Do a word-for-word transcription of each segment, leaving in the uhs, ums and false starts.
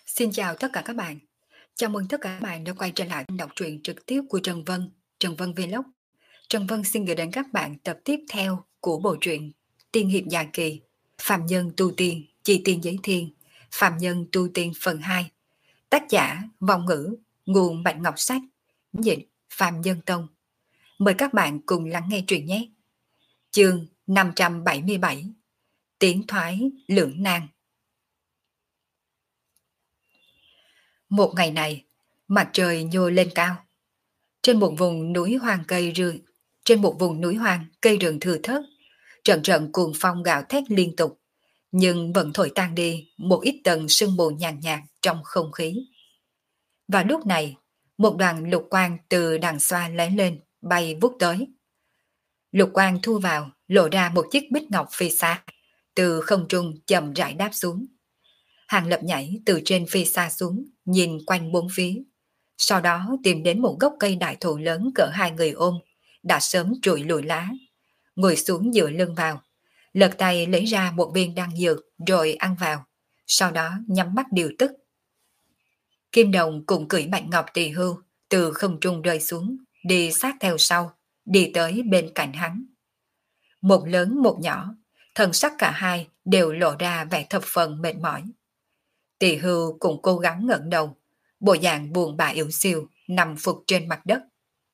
Xin chào tất cả các bạn. Chào mừng tất cả các bạn đã quay trở lại kênh đọc truyện trực tiếp của Trần Vân, Trần Vân Vlog. Trần Vân xin gửi đến các bạn tập tiếp theo của bộ truyện Tiên hiệp dài kỳ, Phạm nhân tu tiên, chi tiên giới thiên, Phạm nhân tu tiên phần hai. Tác giả Vong Ngữ, nguồn Bạch Ngọc Sách, dịch Phạm Nhân Tông. Mời các bạn cùng lắng nghe truyện nhé. Chương năm trăm bảy mươi bảy. Tiến thoái lưỡng nan. Một ngày này, mặt trời nhô lên cao. Trên một vùng núi hoang cây rừng, trên một vùng núi hoang cây rừng thừa thớt, trận trận cuồng phong gào thét liên tục, nhưng vẫn thổi tan đi một ít tầng sương mù nhàn nhạt trong không khí. Và lúc này, một đoàn lục quang từ đằng xa lóe lên, bay vút tới. Lục quang thu vào, lộ ra một chiếc bích ngọc phi xa, từ không trung chậm rãi đáp xuống. Hàng Lập nhảy từ trên phi xa xuống, nhìn quanh bốn phía. Sau đó tìm đến một gốc cây đại thụ lớn cỡ hai người ôm, đã sớm trụi lùi lá. Ngồi xuống dựa lưng vào, lật tay lấy ra một viên đan dược rồi ăn vào. Sau đó nhắm mắt điều tức. Kim Đồng cùng cưỡi Bạch Ngọc Tỳ Hưu từ không trung rơi xuống, đi sát theo sau, đi tới bên cạnh hắn. Một lớn một nhỏ, thần sắc cả hai đều lộ ra vẻ thập phần mệt mỏi. Tỳ Hưu cũng cố gắng ngẩng đầu, bộ dạng buồn bã yếu xìu nằm phục trên mặt đất.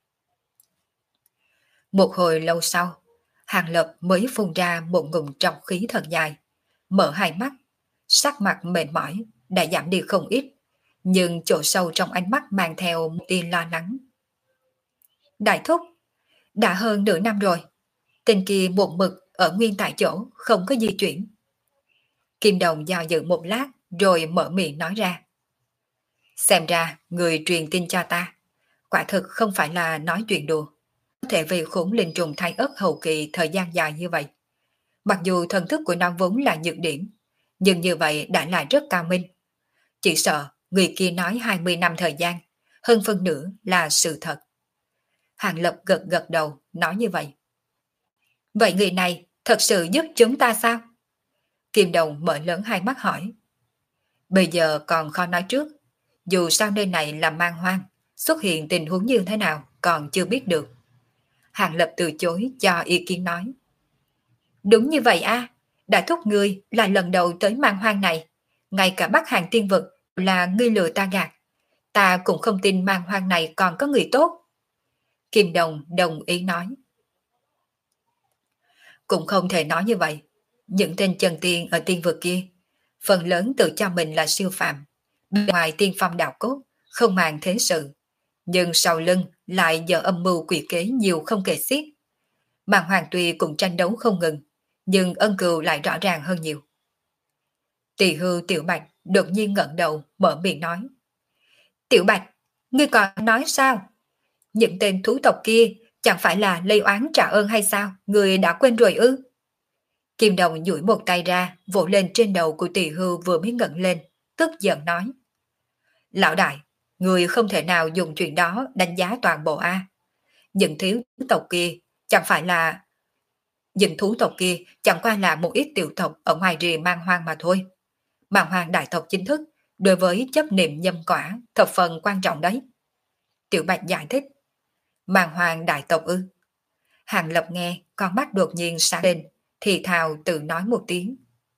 Một hồi lâu sau, Hàng Lập mới phun ra một ngụm trọc khí thật dài, mở hai mắt, sắc mặt mệt mỏi đã giảm đi không ít, nhưng chỗ sâu trong ánh mắt mang theo một tia lo lắng. Đại thúc, đã hơn nửa năm rồi, tên kia một mực ở nguyên tại chỗ, không có di chuyển. Kim Đồng do dự một lát rồi mở miệng nói ra. Xem ra người truyền tin cho ta, quả thực không phải là nói chuyện đùa. Có thể vì khủng linh trùng thai ớt hậu kỳ thời gian dài như vậy. Mặc dù thần thức của nó vốn là nhược điểm, nhưng như vậy đã là rất cao minh. Chỉ sợ người kia nói hai mươi năm thời gian, hơn phân nửa là sự thật. Hàng Lập gật gật đầu, nói như vậy. Vậy người này thật sự giúp chúng ta sao? Kim Đồng mở lớn hai mắt hỏi. Bây giờ còn khó nói trước. Dù sao nơi này là man hoang, xuất hiện tình huống như thế nào còn chưa biết được. Hàng Lập từ chối cho ý kiến nói. Đúng như vậy a, đã thúc ngươi là lần đầu tới man hoang này. Ngay cả Bắc Hàng tiên vực là ngươi lừa ta gạt. Ta cũng không tin man hoang này còn có người tốt. Kim Đồng đồng ý nói. Cũng không thể nói như vậy. Những tên chân tiên ở tiên vực kia, phần lớn tự cho mình là siêu phàm. Ngoài tiên phong đạo cốt, không màng thế sự. Nhưng sau lưng lại giờ âm mưu quỷ kế nhiều không kể xiết. Màn Hoàng tuy cũng tranh đấu không ngừng, nhưng ân cừu lại rõ ràng hơn nhiều. Tỳ Hưu Tiểu Bạch đột nhiên ngẩng đầu mở miệng nói. Tiểu Bạch, ngươi còn nói sao? Những tên thú tộc kia chẳng phải là lây oán trả ơn hay sao? Ngươi đã quên rồi ư? Kim Đồng duỗi một tay ra, vỗ lên trên đầu của Tỳ Hưu vừa mới ngẩng lên, tức giận nói. Lão đại, người không thể nào dùng chuyện đó đánh giá toàn bộ A. Những thiếu tộc kia chẳng phải là... Những thú tộc kia chẳng qua là một ít tiểu tộc ở ngoài rìa man hoang mà thôi. Man hoang đại tộc chính thức đối với chấp niệm nhân quả thập phần quan trọng đấy. Tiểu Bạch giải thích. Man hoang đại tộc ư? Hàng Lập nghe, con mắt đột nhiên sáng lên, thì thào tự nói một tiếng.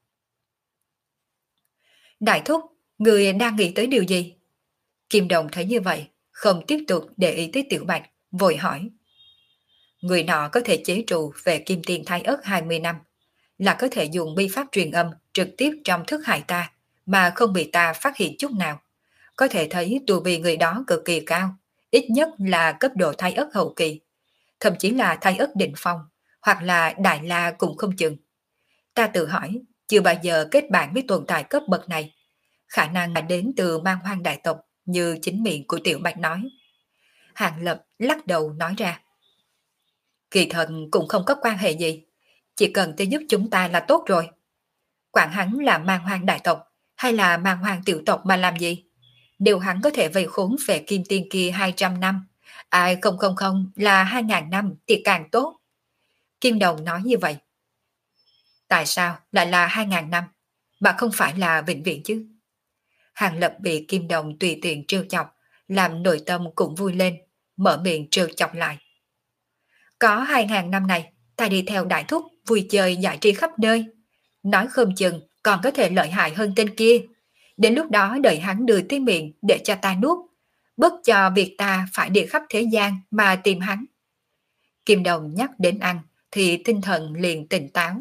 Đại thúc, người đang nghĩ tới điều gì? Kim Đồng thấy như vậy, không tiếp tục để ý tới Tiểu Bạch, vội hỏi. Người nọ có thể chế trụ về kim tiền thai ớt hai mươi năm, là có thể dùng bi pháp truyền âm trực tiếp trong thức hại ta, mà không bị ta phát hiện chút nào. Có thể thấy tu vi người đó cực kỳ cao, ít nhất là cấp độ thai ớt hậu kỳ, thậm chí là thai ớt đỉnh phong, hoặc là đại la cũng không chừng. Ta tự hỏi, chưa bao giờ kết bạn với tồn tại cấp bậc này, khả năng là đến từ man hoang đại tộc như chính miệng của Tiểu Bạch nói. Hàng Lập lắc đầu nói ra. Kỳ thật cũng không có quan hệ gì, chỉ cần tới giúp chúng ta là tốt rồi. Quản hắn là man hoang đại tộc hay là man hoang tiểu tộc mà làm gì? Nếu hắn có thể vây khốn về kim tiên kia hai trăm năm, ai không không không là hai ngàn năm thì càng tốt. Kim Đồng nói như vậy. Tại sao lại là hai ngàn năm, mà không phải là vĩnh viễn chứ? Hàng Lập bị Kim Đồng tùy tiện trêu chọc, làm nội tâm cũng vui lên, mở miệng trêu chọc lại. Có hai ngàn năm này, ta đi theo đại thúc, vui chơi giải trí khắp nơi. Nói không chừng còn có thể lợi hại hơn tên kia. Đến lúc đó đợi hắn đưa tới miệng để cho ta nuốt, bất cho việc ta phải đi khắp thế gian mà tìm hắn. Kim Đồng nhắc đến ăn thì tinh thần liền tỉnh táo.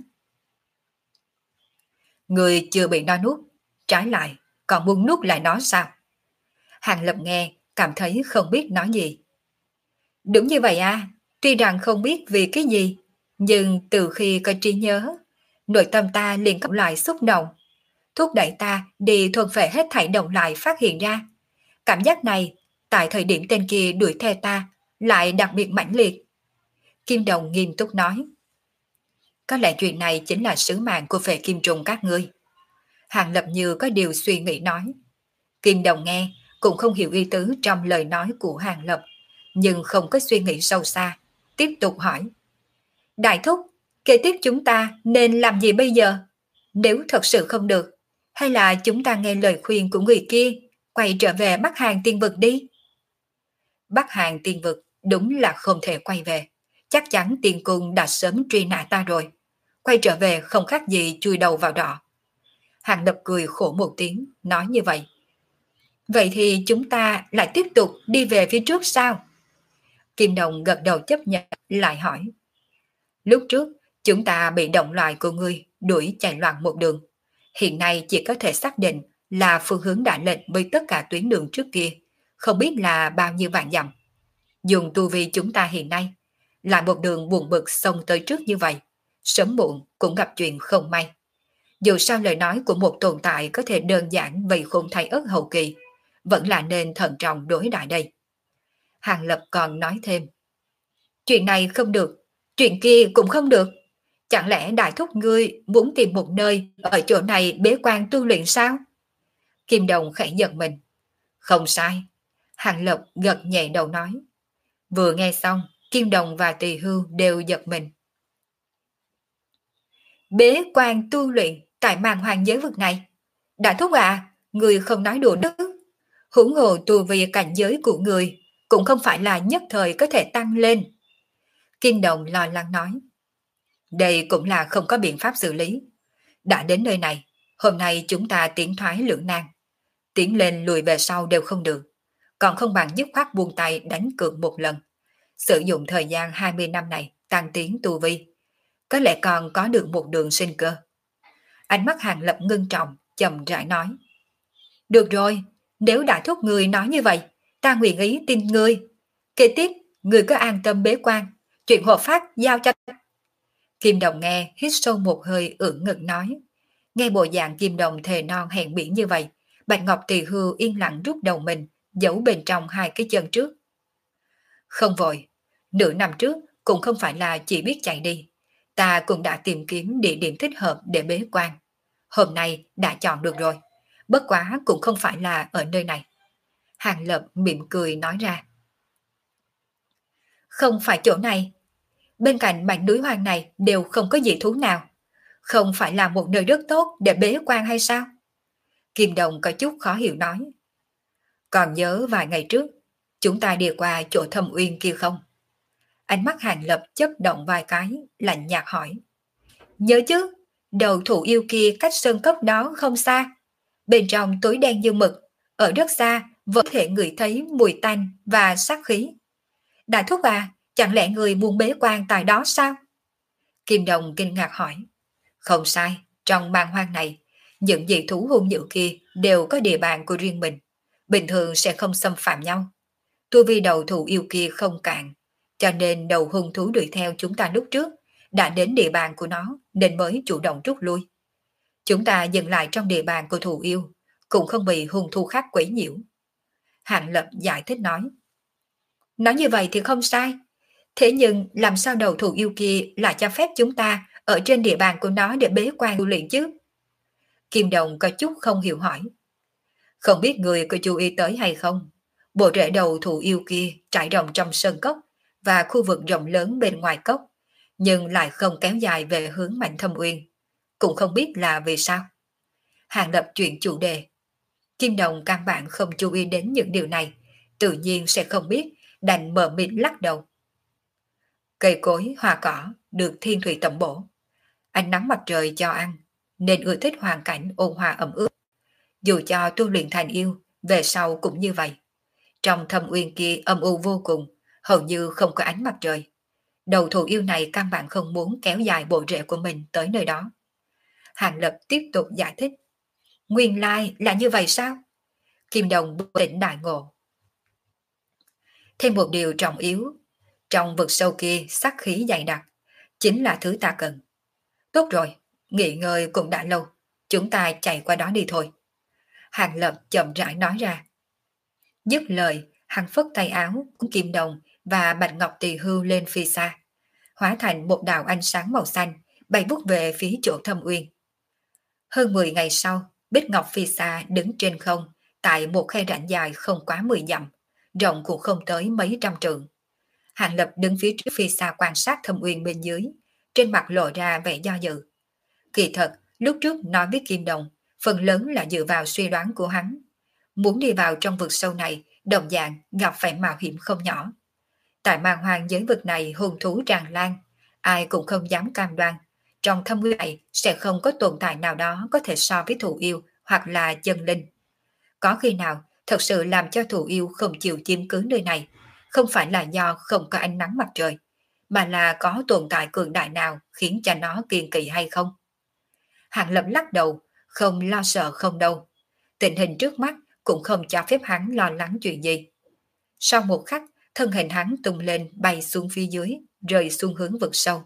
Người chưa bị nó nuốt, trái lại còn muốn nuốt lại nó sao? Hàng Lập nghe cảm thấy không biết nói gì. Đúng như vậy à, tuy rằng không biết vì cái gì, nhưng từ khi có trí nhớ, nội tâm ta liền có loại xúc động, thúc đẩy ta đi thuần phệ hết thảy động lại phát hiện ra. Cảm giác này, tại thời điểm tên kia đuổi theo ta, lại đặc biệt mãnh liệt. Kim Đồng nghiêm túc nói. Có lẽ chuyện này chính là sứ mạng của phệ kim trùng các ngươi. Hàng Lập như có điều suy nghĩ nói. Kim Đồng nghe, cũng không hiểu ý tứ trong lời nói của Hàng Lập, nhưng không có suy nghĩ sâu xa, tiếp tục hỏi. Đại thúc, kế tiếp chúng ta nên làm gì bây giờ? Nếu thật sự không được, hay là chúng ta nghe lời khuyên của người kia, quay trở về Bắc Hàn Tiên Vực đi? Bắc Hàn Tiên Vực đúng là không thể quay về, chắc chắn Tiên Cung đã sớm truy nã ta rồi. Quay trở về không khác gì chui đầu vào đỏ. Hàng Lập cười khổ một tiếng, nói như vậy. Vậy thì chúng ta lại tiếp tục đi về phía trước sao? Kim Đồng gật đầu chấp nhận, lại hỏi. Lúc trước, chúng ta bị động loại của ngươi đuổi chạy loạn một đường. Hiện nay chỉ có thể xác định là phương hướng đã lệnh với tất cả tuyến đường trước kia, không biết là bao nhiêu vạn dặm. Dùng tu vi chúng ta hiện nay, lại một đường buồn bực xông tới trước như vậy, sớm muộn cũng gặp chuyện không may. Dù sao lời nói của một tồn tại có thể đơn giản vì khôn thay ớt hậu kỳ, vẫn là nên thận trọng đối đại đây. Hàng Lập còn nói thêm. Chuyện này không được, chuyện kia cũng không được. Chẳng lẽ đại thúc ngươi muốn tìm một nơi ở chỗ này bế quan tu luyện sao? Kim Đồng khẽ giật mình. Không sai. Hàng Lập gật nhẹ đầu nói. Vừa nghe xong, Kim Đồng và Tỳ Hưu đều giật mình. Bế quan tu luyện tại màn hoàng giới vực này. Đại thúc à, người không nói đùa đó. Huống hồ tu vi cảnh giới của người cũng không phải là nhất thời có thể tăng lên. Kim Đồng lo lắng nói. Đây cũng là không có biện pháp xử lý. Đã đến nơi này, hôm nay chúng ta tiến thoái lưỡng nan. Tiến lên lùi về sau đều không được. Còn không bằng dứt khoát buông tay đánh cược một lần. Sử dụng thời gian hai mươi năm này tăng tiến tu vi. Có lẽ còn có được một đường sinh cơ. Ánh mắt Hàng Lập ngưng trọng, chậm rãi nói. Được rồi, nếu đã thúc người nói như vậy, ta nguyện ý tin ngươi. Kế tiếp, người cứ an tâm bế quan, chuyện hộ pháp giao cho. Kim Đồng nghe, hít sâu một hơi ưỡn ngực nói. Nghe bộ dạng Kim Đồng thề non hẹn biển như vậy, Bạch Ngọc Tỳ Hưu yên lặng rút đầu mình, giấu bên trong hai cái chân trước. Không vội, nửa năm trước cũng không phải là chỉ biết chạy đi. Ta cũng đã tìm kiếm địa điểm thích hợp để bế quan. Hôm nay đã chọn được rồi, bất quá cũng không phải là ở nơi này. Hàng Lập mỉm cười nói ra. Không phải chỗ này. Bên cạnh mảnh núi hoang này đều không có dị thú nào. Không phải là một nơi rất tốt để bế quan hay sao? Kim Đồng có chút khó hiểu nói. Còn nhớ vài ngày trước, chúng ta đi qua chỗ Thâm Uyên kia không? Ánh mắt Hàng Lập chớp động vài cái, lạnh nhạt hỏi. Nhớ chứ, đầu thủ yêu kia cách sơn cốc đó không xa. Bên trong tối đen như mực, ở rất xa vẫn thể ngửi thấy mùi tanh và sát khí. Đại thúc à, chẳng lẽ người muốn bế quan tại đó sao? Kim Đồng kinh ngạc hỏi. Không sai, trong man hoang này, những dị thú hung dữ kia đều có địa bàn của riêng mình, bình thường sẽ không xâm phạm nhau. Tu vi đầu thủ yêu kia không cạn, cho nên đầu hung thú đuổi theo chúng ta lúc trước đã đến địa bàn của nó nên mới chủ động rút lui. Chúng ta dừng lại trong địa bàn của thủ yêu, cũng không bị hung thú khác quấy nhiễu. Hạng Lập giải thích nói. Nói như vậy thì không sai. Thế nhưng làm sao đầu thủ yêu kia lại cho phép chúng ta ở trên địa bàn của nó để bế quan tu luyện chứ? Kim Đồng có chút không hiểu hỏi. Không biết người có chú ý tới hay không? Bộ rễ đầu thủ yêu kia trải rộng trong sơn cốc và khu vực rộng lớn bên ngoài cốc, nhưng lại không kéo dài về hướng Mạnh Thâm Uyên. Cũng không biết là vì sao. Hàng Lập chuyển chủ đề. Kim Đồng căn bản không chú ý đến những điều này, tự nhiên sẽ không biết, đành mở miệng lắc đầu. Cây cối, hoa cỏ được thiên thủy tẩm bổ, ánh nắng mặt trời cho ăn, nên ưa thích hoàn cảnh ôn hòa ẩm ướt. Dù cho tu luyện thành yêu, về sau cũng như vậy. Trong thâm uyên kia âm u vô cùng, hầu như không có ánh mặt trời. Đầu thù yêu này căn bản không muốn kéo dài bộ rễ của mình tới nơi đó. Hàng Lập tiếp tục giải thích. Nguyên lai là như vậy sao? Kim Đồng bừng tỉnh đại ngộ. Thêm một điều trọng yếu, trong vực sâu kia sát khí dày đặc, chính là thứ ta cần. Tốt rồi, nghỉ ngơi cũng đã lâu, chúng ta chạy qua đó đi thôi. Hàng Lập chậm rãi nói ra. Dứt lời, hắn phất tay áo, Kim Đồng và Bạch Ngọc Tỳ Hưu lên phi xa, hóa thành một đạo ánh sáng màu xanh, bay vút về phía chỗ Thâm Uyên. Hơn mười ngày sau, Bích Ngọc phi xa đứng trên không, tại một khe rãnh dài không quá mười dặm, rộng cũng không tới mấy trăm trượng. Hàng Lập đứng phía trước phi xa quan sát Thâm Uyên bên dưới, trên mặt lộ ra vẻ do dự. Kỳ thật, lúc trước nói với Kim Đồng, phần lớn là dựa vào suy đoán của hắn. Muốn đi vào trong vực sâu này, đồng dạng gặp phải mạo hiểm không nhỏ. Tại màn hoàng giới vực này hung thú tràn lan, ai cũng không dám cam đoan. Trong thâm uyên này sẽ không có tồn tại nào đó có thể so với thù yêu hoặc là chân linh. Có khi nào thật sự làm cho thù yêu không chịu chiếm cứ nơi này, không phải là do không có ánh nắng mặt trời, mà là có tồn tại cường đại nào khiến cho nó kiêng kỵ hay không? Hàng Lập lắc đầu, không lo sợ không đâu. Tình hình trước mắt cũng không cho phép hắn lo lắng chuyện gì. Sau một khắc, thân hình hắn tung lên bay xuống phía dưới, rơi xuống hướng vực sâu.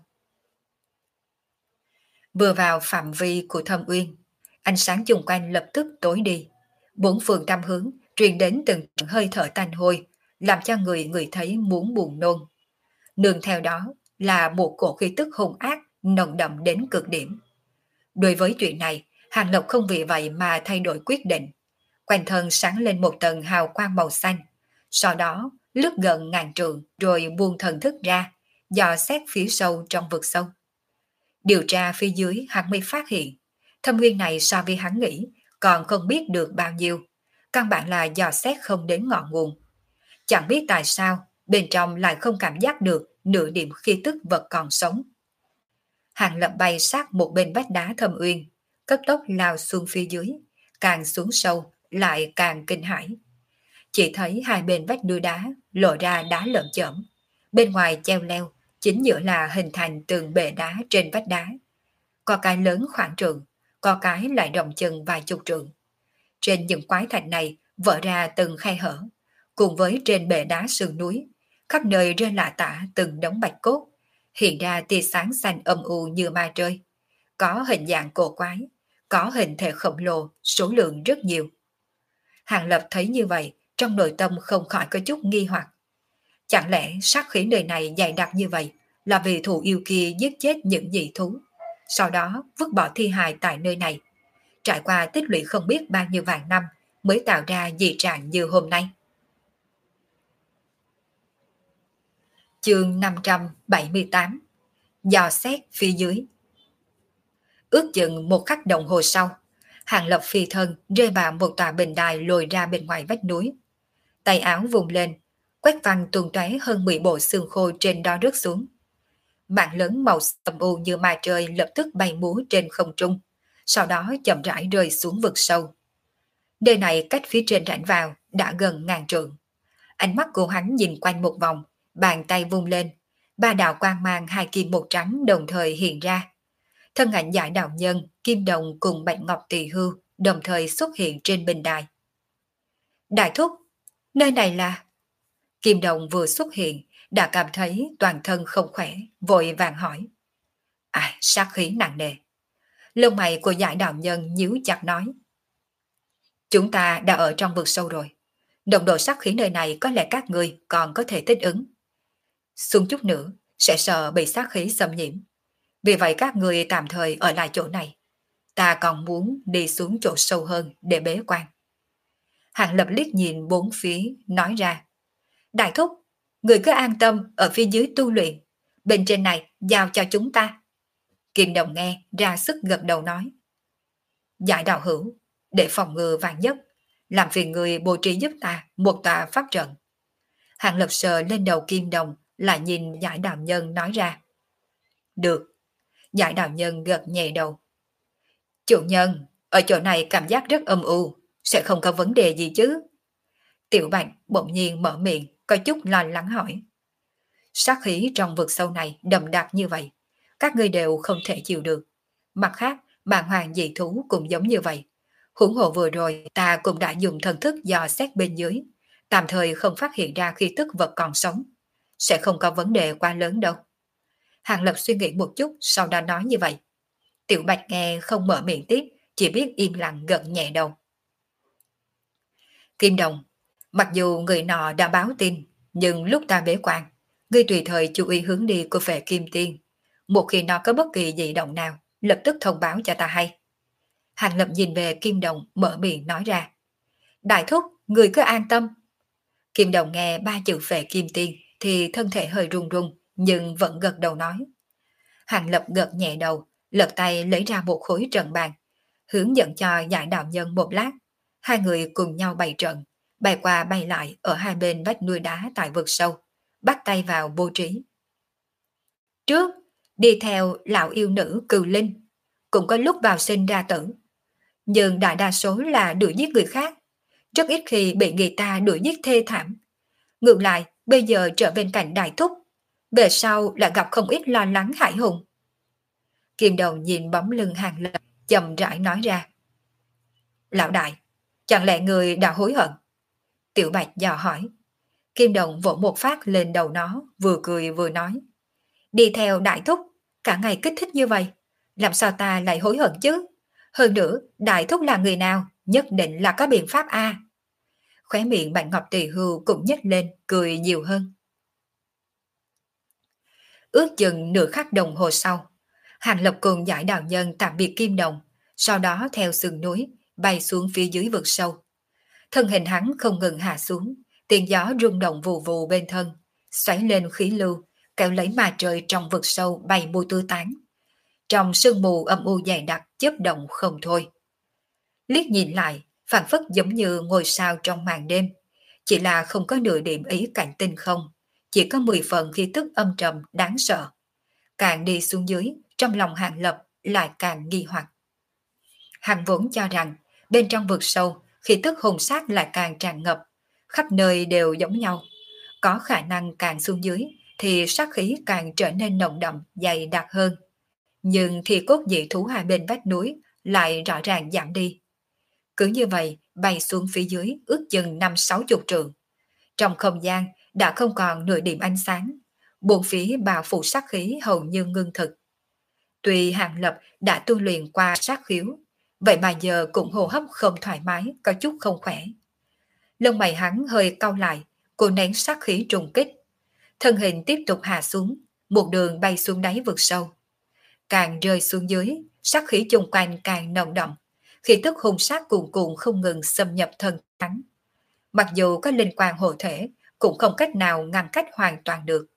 Vừa vào phạm vi của Thâm Uyên, ánh sáng chung quanh lập tức tối đi. Bốn phương tam hướng truyền đến từng hơi thở tanh hôi, làm cho người người thấy muốn buồn nôn. Nương theo đó là một cổ khí tức hung ác, nồng đậm đến cực điểm. Đối với chuyện này, Hàng Lập không vì vậy mà thay đổi quyết định. Quanh thân sáng lên một tầng hào quang màu xanh, sau đó lướt gần ngàn trượng rồi buông thần thức ra, dò xét phía sâu trong vực sâu. Điều tra phía dưới hắn mới phát hiện, thâm nguyên này so với hắn nghĩ còn không biết được bao nhiêu, căn bản là dò xét không đến ngọn nguồn. Chẳng biết tại sao bên trong lại không cảm giác được nửa điểm khí tức vật còn sống. Hàng Lập bay sát một bên vách đá thâm uyên, cấp tốc lao xuống phía dưới, càng xuống sâu lại càng kinh hãi. Chỉ thấy hai bên vách núi đá lộ ra đá lởm chởm, bên ngoài treo leo, chính giữa là hình thành tường bệ đá trên vách đá. Có cái lớn khoảng trượng, có cái lại rộng chừng vài chục trượng. Trên những quái thạch này vỡ ra từng khe hở, cùng với trên bệ đá sườn núi, khắp nơi rơi lả tả từng đống bạch cốt, hiện ra tia sáng xanh âm u như ma rơi. Có hình dạng cổ quái, có hình thể khổng lồ, số lượng rất nhiều. Hàng Lập thấy như vậy, trong nội tâm không khỏi có chút nghi hoặc. Chẳng lẽ sát khí nơi này dày đặc như vậy là vì thù yêu kia giết chết những dị thú, sau đó vứt bỏ thi hài tại nơi này, trải qua tích lũy không biết bao nhiêu vạn năm mới tạo ra dị trạng như hôm nay. Chương năm trăm bảy mươi tám. Dò xét phía dưới. Ước chừng một khắc đồng hồ sau, Hàng Lập phi thân rơi vào một tòa bình đài lồi ra bên ngoài vách núi. Tay áo vùng lên, quét văng tuôn tóe hơn mười bộ xương khô trên đó rớt xuống. Mạng lớn màu âm u như ma trời lập tức bay múa trên không trung, sau đó chậm rãi rơi xuống vực sâu. Nơi này cách phía trên rãnh vào đã gần ngàn trượng. Ánh mắt của hắn nhìn quanh một vòng, bàn tay vung lên, ba đạo quang mang hai kim một trắng đồng thời hiện ra. Thân ảnh giải đạo nhân, Kim Đồng cùng Bạch Ngọc Tỳ Hưu đồng thời xuất hiện trên bình đài. Đại thúc, nơi này là... Kim Đồng vừa xuất hiện, đã cảm thấy toàn thân không khỏe, vội vàng hỏi. À, sát khí nặng nề. Lông mày của giải đạo nhân nhíu chặt nói. Chúng ta đã ở trong vực sâu rồi. Đồng độ sát khí nơi này có lẽ các người còn có thể thích ứng. Xuống chút nữa, sẽ sợ bị sát khí xâm nhiễm. Vì vậy các người tạm thời ở lại chỗ này. Ta còn muốn đi xuống chỗ sâu hơn để bế quan. Hàng Lập liếc nhìn bốn phía, nói ra. Đại thúc, người cứ an tâm ở phía dưới tu luyện. Bên trên này giao cho chúng ta. Kim Đồng nghe ra sức gật đầu nói. Giải đạo hữu, để phòng ngừa vạn nhất, làm phiền người bố trí giúp ta một tòa pháp trận. Hàng Lập sờ lên đầu Kim Đồng, lại nhìn Giải Đạo Nhân nói ra. Được. Giải Đạo Nhân gật nhẹ đầu. Chủ nhân, ở chỗ này cảm giác rất âm u, sẽ không có vấn đề gì chứ? Tiểu Bạch bỗng nhiên mở miệng, có chút lo lắng hỏi. Sát khí trong vực sâu này đậm đặc như vậy, các ngươi đều không thể chịu được. Mặt khác, bản hoàng dị thú cũng giống như vậy. Huống hồ vừa rồi ta cũng đã dùng thần thức dò xét bên dưới, tạm thời không phát hiện ra khi tức vật còn sống. Sẽ không có vấn đề quá lớn đâu. Hàng Lập suy nghĩ một chút, sau đó nói như vậy. Tiểu Bạch nghe không mở miệng tiếp, chỉ biết im lặng gật nhẹ đầu. Kim Đồng, mặc dù người nọ đã báo tin, nhưng lúc ta bế quan, ngươi tùy thời chú ý hướng đi của Phệ Kim Tiên. Một khi nó có bất kỳ dị động nào, lập tức thông báo cho ta hay. Hàng Lập nhìn về Kim Đồng, mở miệng nói ra. Đại thúc, người cứ an tâm. Kim Đồng nghe ba chữ Phệ Kim Tiên thì thân thể hơi run run, nhưng vẫn gật đầu nói. Hàng Lập gật nhẹ đầu, lật tay lấy ra một khối trận bàn, hướng dẫn cho Giải Đạo Nhân một lát. Hai người cùng nhau bày trận, bay qua bay lại ở hai bên vách núi đá tại vực sâu, bắt tay vào bố trí. Trước, đi theo lão yêu nữ Cừu Linh, cũng có lúc vào sinh ra tử. Nhưng đại đa số là đuổi giết người khác, rất ít khi bị người ta đuổi giết thê thảm. Ngược lại, bây giờ trở bên cạnh đại thúc, về sau lại gặp không ít lo lắng hãi hùng. Kim Đồng nhìn bóng lưng Hàng Lập, chậm rãi nói ra. Lão đại, chẳng lẽ người đã hối hận? Tiểu Bạch dò hỏi. Kim Đồng vỗ một phát lên đầu nó, vừa cười vừa nói. Đi theo đại thúc, cả ngày kích thích như vậy, làm sao ta lại hối hận chứ? Hơn nữa, đại thúc là người nào, nhất định là có biện pháp a. Khóe miệng Bạch Ngọc Tỳ Hưu cũng nhếch lên, cười nhiều hơn. Ước chừng nửa khắc đồng hồ sau, Hàng Lập cùng Giải Đạo Nhân tạm biệt Kim Đồng, sau đó theo sườn núi, bay xuống phía dưới vực sâu. Thân hình hắn không ngừng hạ xuống, tiếng gió rung động vù vù bên thân, xoáy lên khí lưu, kéo lấy mà trời trong vực sâu bay mù tứ tán. Trong sương mù âm u dày đặc chớp động không thôi. Liếc nhìn lại, phảng phất giống như ngôi sao trong màn đêm, chỉ là không có nửa điểm ý cảnh tinh không, chỉ có mười phần khí tức âm trầm đáng sợ. Càng đi xuống dưới, trong lòng Hàng Lập lại càng nghi hoặc. Hắn vốn cho rằng bên trong vực sâu khí tức hồn sát lại càng tràn ngập, khắp nơi đều giống nhau, có khả năng càng xuống dưới thì sát khí càng trở nên nồng đậm dày đặc hơn. Nhưng thì cốt dị thú hai bên vách núi lại rõ ràng giảm đi. Cứ như vậy bay xuống phía dưới ước chừng năm sáu chục trượng. Trong không gian đã không còn nửa điểm ánh sáng, bốn phía bao phủ sát khí hầu như ngưng thực. Tuy Hàng Lập đã tu luyện qua sát khiếu, vậy mà giờ cũng hô hấp không thoải mái, có chút không khỏe. Lông mày hắn hơi cau lại, cô nén sát khí trùng kích. Thân hình tiếp tục hạ xuống, một đường bay xuống đáy vực sâu. Càng rơi xuống dưới, sát khí chung quanh càng nồng đậm, khí tức hung sát cuồn cuộn không ngừng xâm nhập thân hắn. Mặc dù có linh quan hộ thể, cũng không cách nào ngăn cách hoàn toàn được.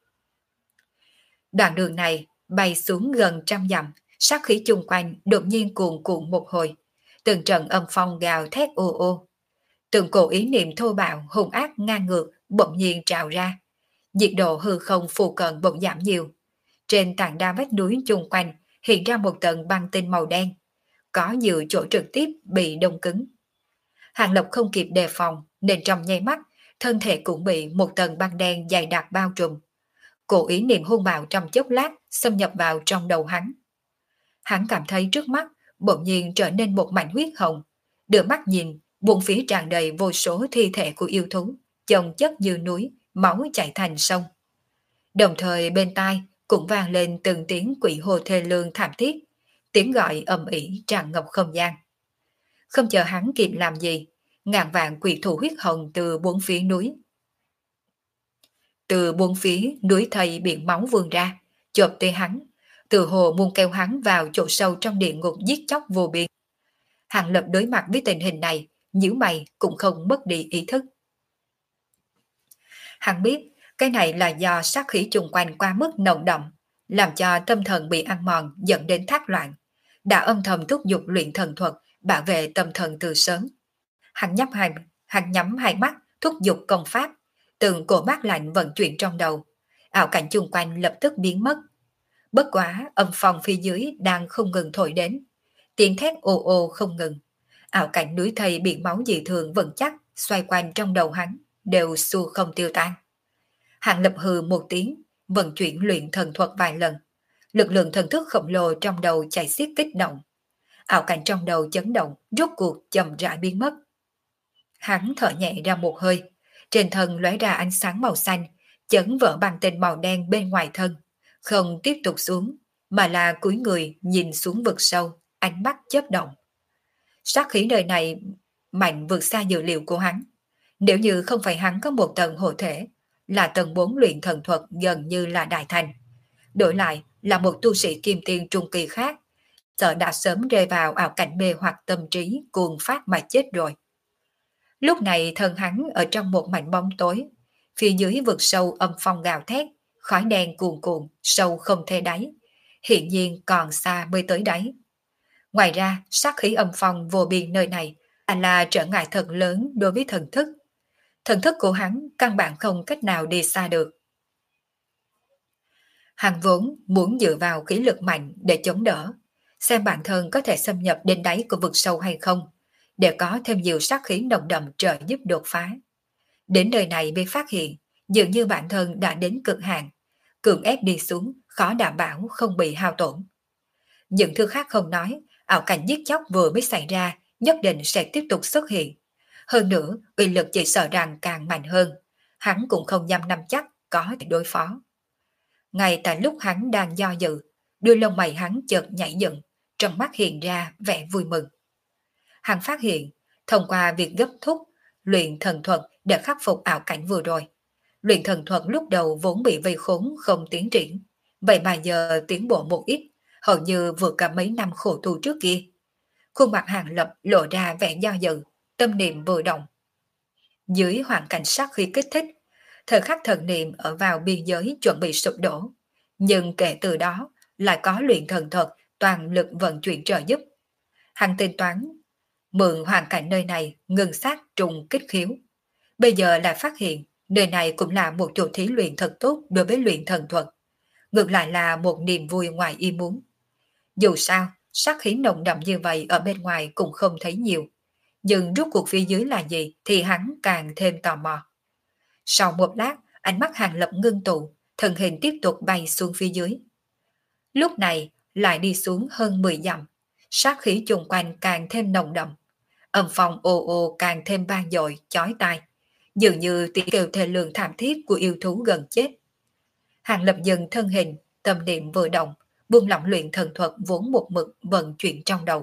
Đoạn đường này bay xuống gần trăm dặm, sát khí chung quanh đột nhiên cuồn cuộn một hồi, từng trận âm phong gào thét ô ô. Từng cổ ý niệm thô bạo hung ác ngang ngược bỗng nhiên trào ra, nhiệt độ hư không phù cận bỗng giảm nhiều. Trên tảng đá vách núi chung quanh hiện ra một tầng băng tinh màu đen, có nhiều chỗ trực tiếp bị đông cứng. Hàng Lập không kịp đề phòng nên trong nháy mắt, thân thể cũng bị một tầng băng đen dày đặc bao trùm. Cổ ý niệm hung bạo trong chốc lát xâm nhập vào trong đầu hắn. Hắn cảm thấy trước mắt bỗng nhiên trở nên một mảnh huyết hồng, đưa mắt nhìn, buồn phía tràn đầy vô số thi thể của yêu thú, chồng chất như núi, máu chảy thành sông. Đồng thời bên tai cũng vang lên từng tiếng quỷ hô thê lương thảm thiết, tiếng gọi ầm ĩ tràn ngập không gian. Không chờ hắn kịp làm gì, ngàn vạn quỷ thủ huyết hồng từ bốn phía núi. Từ bốn phía núi thây biển máu vươn ra, chộp tới hắn, từ hồ muốn kéo hắn vào chỗ sâu trong địa ngục giết chóc vô biên. Hàng Lập đối mặt với tình hình này, nhíu mày cũng không mất đi ý thức. Hắn biết cái này là do sát khí chung quanh qua mức nồng đậm, làm cho tâm thần bị ăn mòn dẫn đến thác loạn, đã âm thầm thúc giục luyện thần thuật bảo vệ tâm thần từ sớm. Hắn nhắm hai Hắn nhắm hai mắt, thúc giục công pháp, từng cổ mát lạnh vận chuyển trong đầu. Ảo cảnh chung quanh lập tức biến mất. Bất quá âm phong phía dưới đang không ngừng thổi đến. Tiếng thét ồ ồ không ngừng. Ảo cảnh núi thây biển máu dị thường vững chắc xoay quanh trong đầu hắn, đều xu không tiêu tan. Hàng Lập hừ một tiếng, vận chuyển luyện thần thuật vài lần. Lực lượng thần thức khổng lồ trong đầu chạy xiết kích động. Ảo cảnh trong đầu chấn động, rốt cuộc chậm rãi biến mất. Hắn thở nhẹ ra một hơi, trên thân lóe ra ánh sáng màu xanh, chấn vỡ băng tinh màu đen bên ngoài thân, không tiếp tục xuống, mà là cúi người nhìn xuống vực sâu, ánh mắt chớp động. Sát khí nơi này mạnh vượt xa dự liệu của hắn. Nếu như không phải hắn có một tầng hộ thể, là tầng bốn luyện thần thuật gần như là đại thành. Đổi lại là một tu sĩ kim tiên trung kỳ khác, sợ đã sớm rơi vào ảo cảnh mê hoặc tâm trí cuồng phát mà chết rồi. Lúc này thân hắn ở trong một mảnh bóng tối, phía dưới vực sâu âm phong gào thét, khói đen cuồn cuộn, sâu không thể đáy, hiện nhiên còn xa mới tới đáy. Ngoài ra, sát khí âm phong vô biên nơi này là trở ngại thật lớn đối với thần thức. Thần thức của hắn căn bản không cách nào đi xa được. Hắn vốn muốn dựa vào khí lực mạnh để chống đỡ, xem bản thân có thể xâm nhập đến đáy của vực sâu hay không, để có thêm nhiều sát khí nồng đậm trợ giúp đột phá. Đến nơi này mới phát hiện, dường như bản thân đã đến cực hạn, cưỡng ép đi xuống, khó đảm bảo không bị hao tổn. Những thứ khác không nói, ảo cảnh giết chóc vừa mới xảy ra, nhất định sẽ tiếp tục xuất hiện. Hơn nữa, uy lực chỉ sợ rằng càng mạnh hơn, hắn cũng không dám nắm chắc có thể đối phó. Ngay tại lúc hắn đang do dự, đuôi lông mày hắn chợt nhảy dựng, trong mắt hiện ra vẻ vui mừng. Hắn phát hiện, thông qua việc gấp thúc, luyện thần thuật để khắc phục ảo cảnh vừa rồi. Luyện thần thuật lúc đầu vốn bị vây khốn không tiến triển, vậy mà giờ tiến bộ một ít, hầu như vượt cả mấy năm khổ tu trước kia. Khuôn mặt Hàng Lập lộ ra vẻ do dự, tâm niệm vừa động. Dưới hoàn cảnh sát khí kích thích, thời khắc thần niệm ở vào biên giới chuẩn bị sụp đổ, nhưng kể từ đó lại có luyện thần thuật toàn lực vận chuyển trợ giúp. Hắn tính toán mượn hoàn cảnh nơi này ngừng sát trùng kích khiếu. Bây giờ lại phát hiện nơi này cũng là một chỗ thí luyện thật tốt đối với luyện thần thuật. Ngược lại là một niềm vui ngoài ý muốn. Dù sao, sát khí nồng đậm như vậy ở bên ngoài cũng không thấy nhiều. Nhưng rốt cuộc phía dưới là gì thì hắn càng thêm tò mò. Sau một lát, ánh mắt Hàng Lập ngưng tụ, thân hình tiếp tục bay xuống phía dưới. Lúc này lại đi xuống hơn mười dặm, sát khí chung quanh càng thêm nồng đậm. Âm phong ồ ồ càng thêm vang dội, chói tai, dường như tiếng kêu thê lương thảm thiết của yêu thú gần chết. Hàng Lập dừng thân hình, tâm niệm vừa động, buông lỏng luyện thần thuật vốn một mực vận chuyển trong đầu.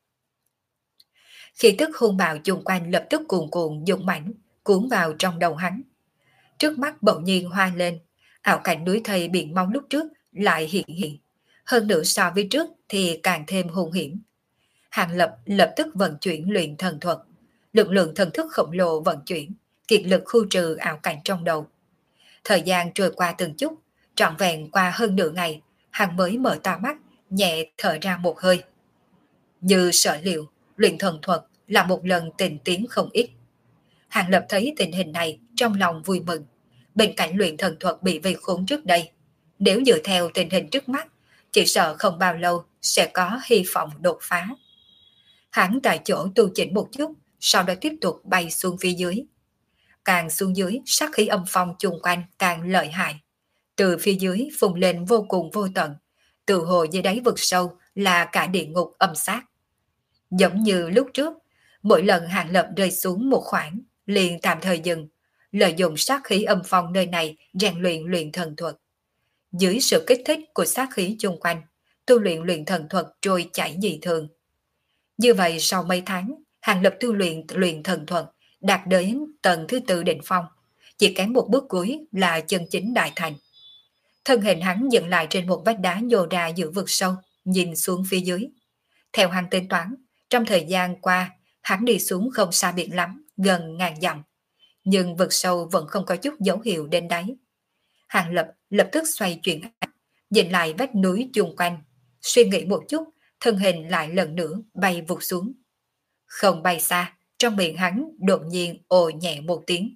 Khí tức hung bạo chung quanh lập tức cuồn cuộn dũng mãnh, cuốn vào trong đầu hắn. Trước mắt bỗng nhiên hoa lên, ảo cảnh núi thây biển máu lúc trước lại hiện hiện, hơn nữa so với trước thì càng thêm hung hiểm. Hàng Lập lập tức vận chuyển luyện thần thuật, lực lượng thần thức khổng lồ vận chuyển, kiệt lực khu trừ ảo cảnh trong đầu. Thời gian trôi qua từng chút, trọn vẹn qua hơn nửa ngày, hắn mới mở to mắt, nhẹ thở ra một hơi. Như sở liệu, luyện thần thuật là một lần tình tiến không ít. Hàng Lập thấy tình hình này trong lòng vui mừng. Bên cạnh luyện thần thuật bị vây khốn trước đây, nếu dựa theo tình hình trước mắt, chỉ sợ không bao lâu sẽ có hy vọng đột phá. Hắn tại chỗ tu chỉnh một chút, sau đó tiếp tục bay xuống phía dưới. Càng xuống dưới, sát khí âm phong chung quanh càng lợi hại. Từ phía dưới phùng lên vô cùng vô tận, từ hồ dưới đáy vực sâu là cả địa ngục âm sát. Giống như lúc trước, mỗi lần Hàng Lập rơi xuống một khoảng, liền tạm thời dừng, lợi dụng sát khí âm phong nơi này rèn luyện luyện thần thuật. Dưới sự kích thích của sát khí chung quanh, tu luyện luyện thần thuật trôi chảy dị thường. Như vậy sau mấy tháng, Hàng Lập tu luyện luyện thần thuật đạt đến tầng thứ tư đỉnh phong, chỉ kém một bước cuối là chân chính đại thành. Thân hình hắn dừng lại trên một vách đá nhô ra giữa vực sâu, nhìn xuống phía dưới. Theo hắn tính toán, trong thời gian qua, hắn đi xuống không xa biệt lắm, gần ngàn dặm. Nhưng vực sâu vẫn không có chút dấu hiệu đến đáy. Hàng Lập lập tức xoay chuyển, nhìn lại vách núi chung quanh, suy nghĩ một chút, thân hình lại lần nữa bay vụt xuống. Không bay xa, trong miệng hắn đột nhiên ồ nhẹ một tiếng.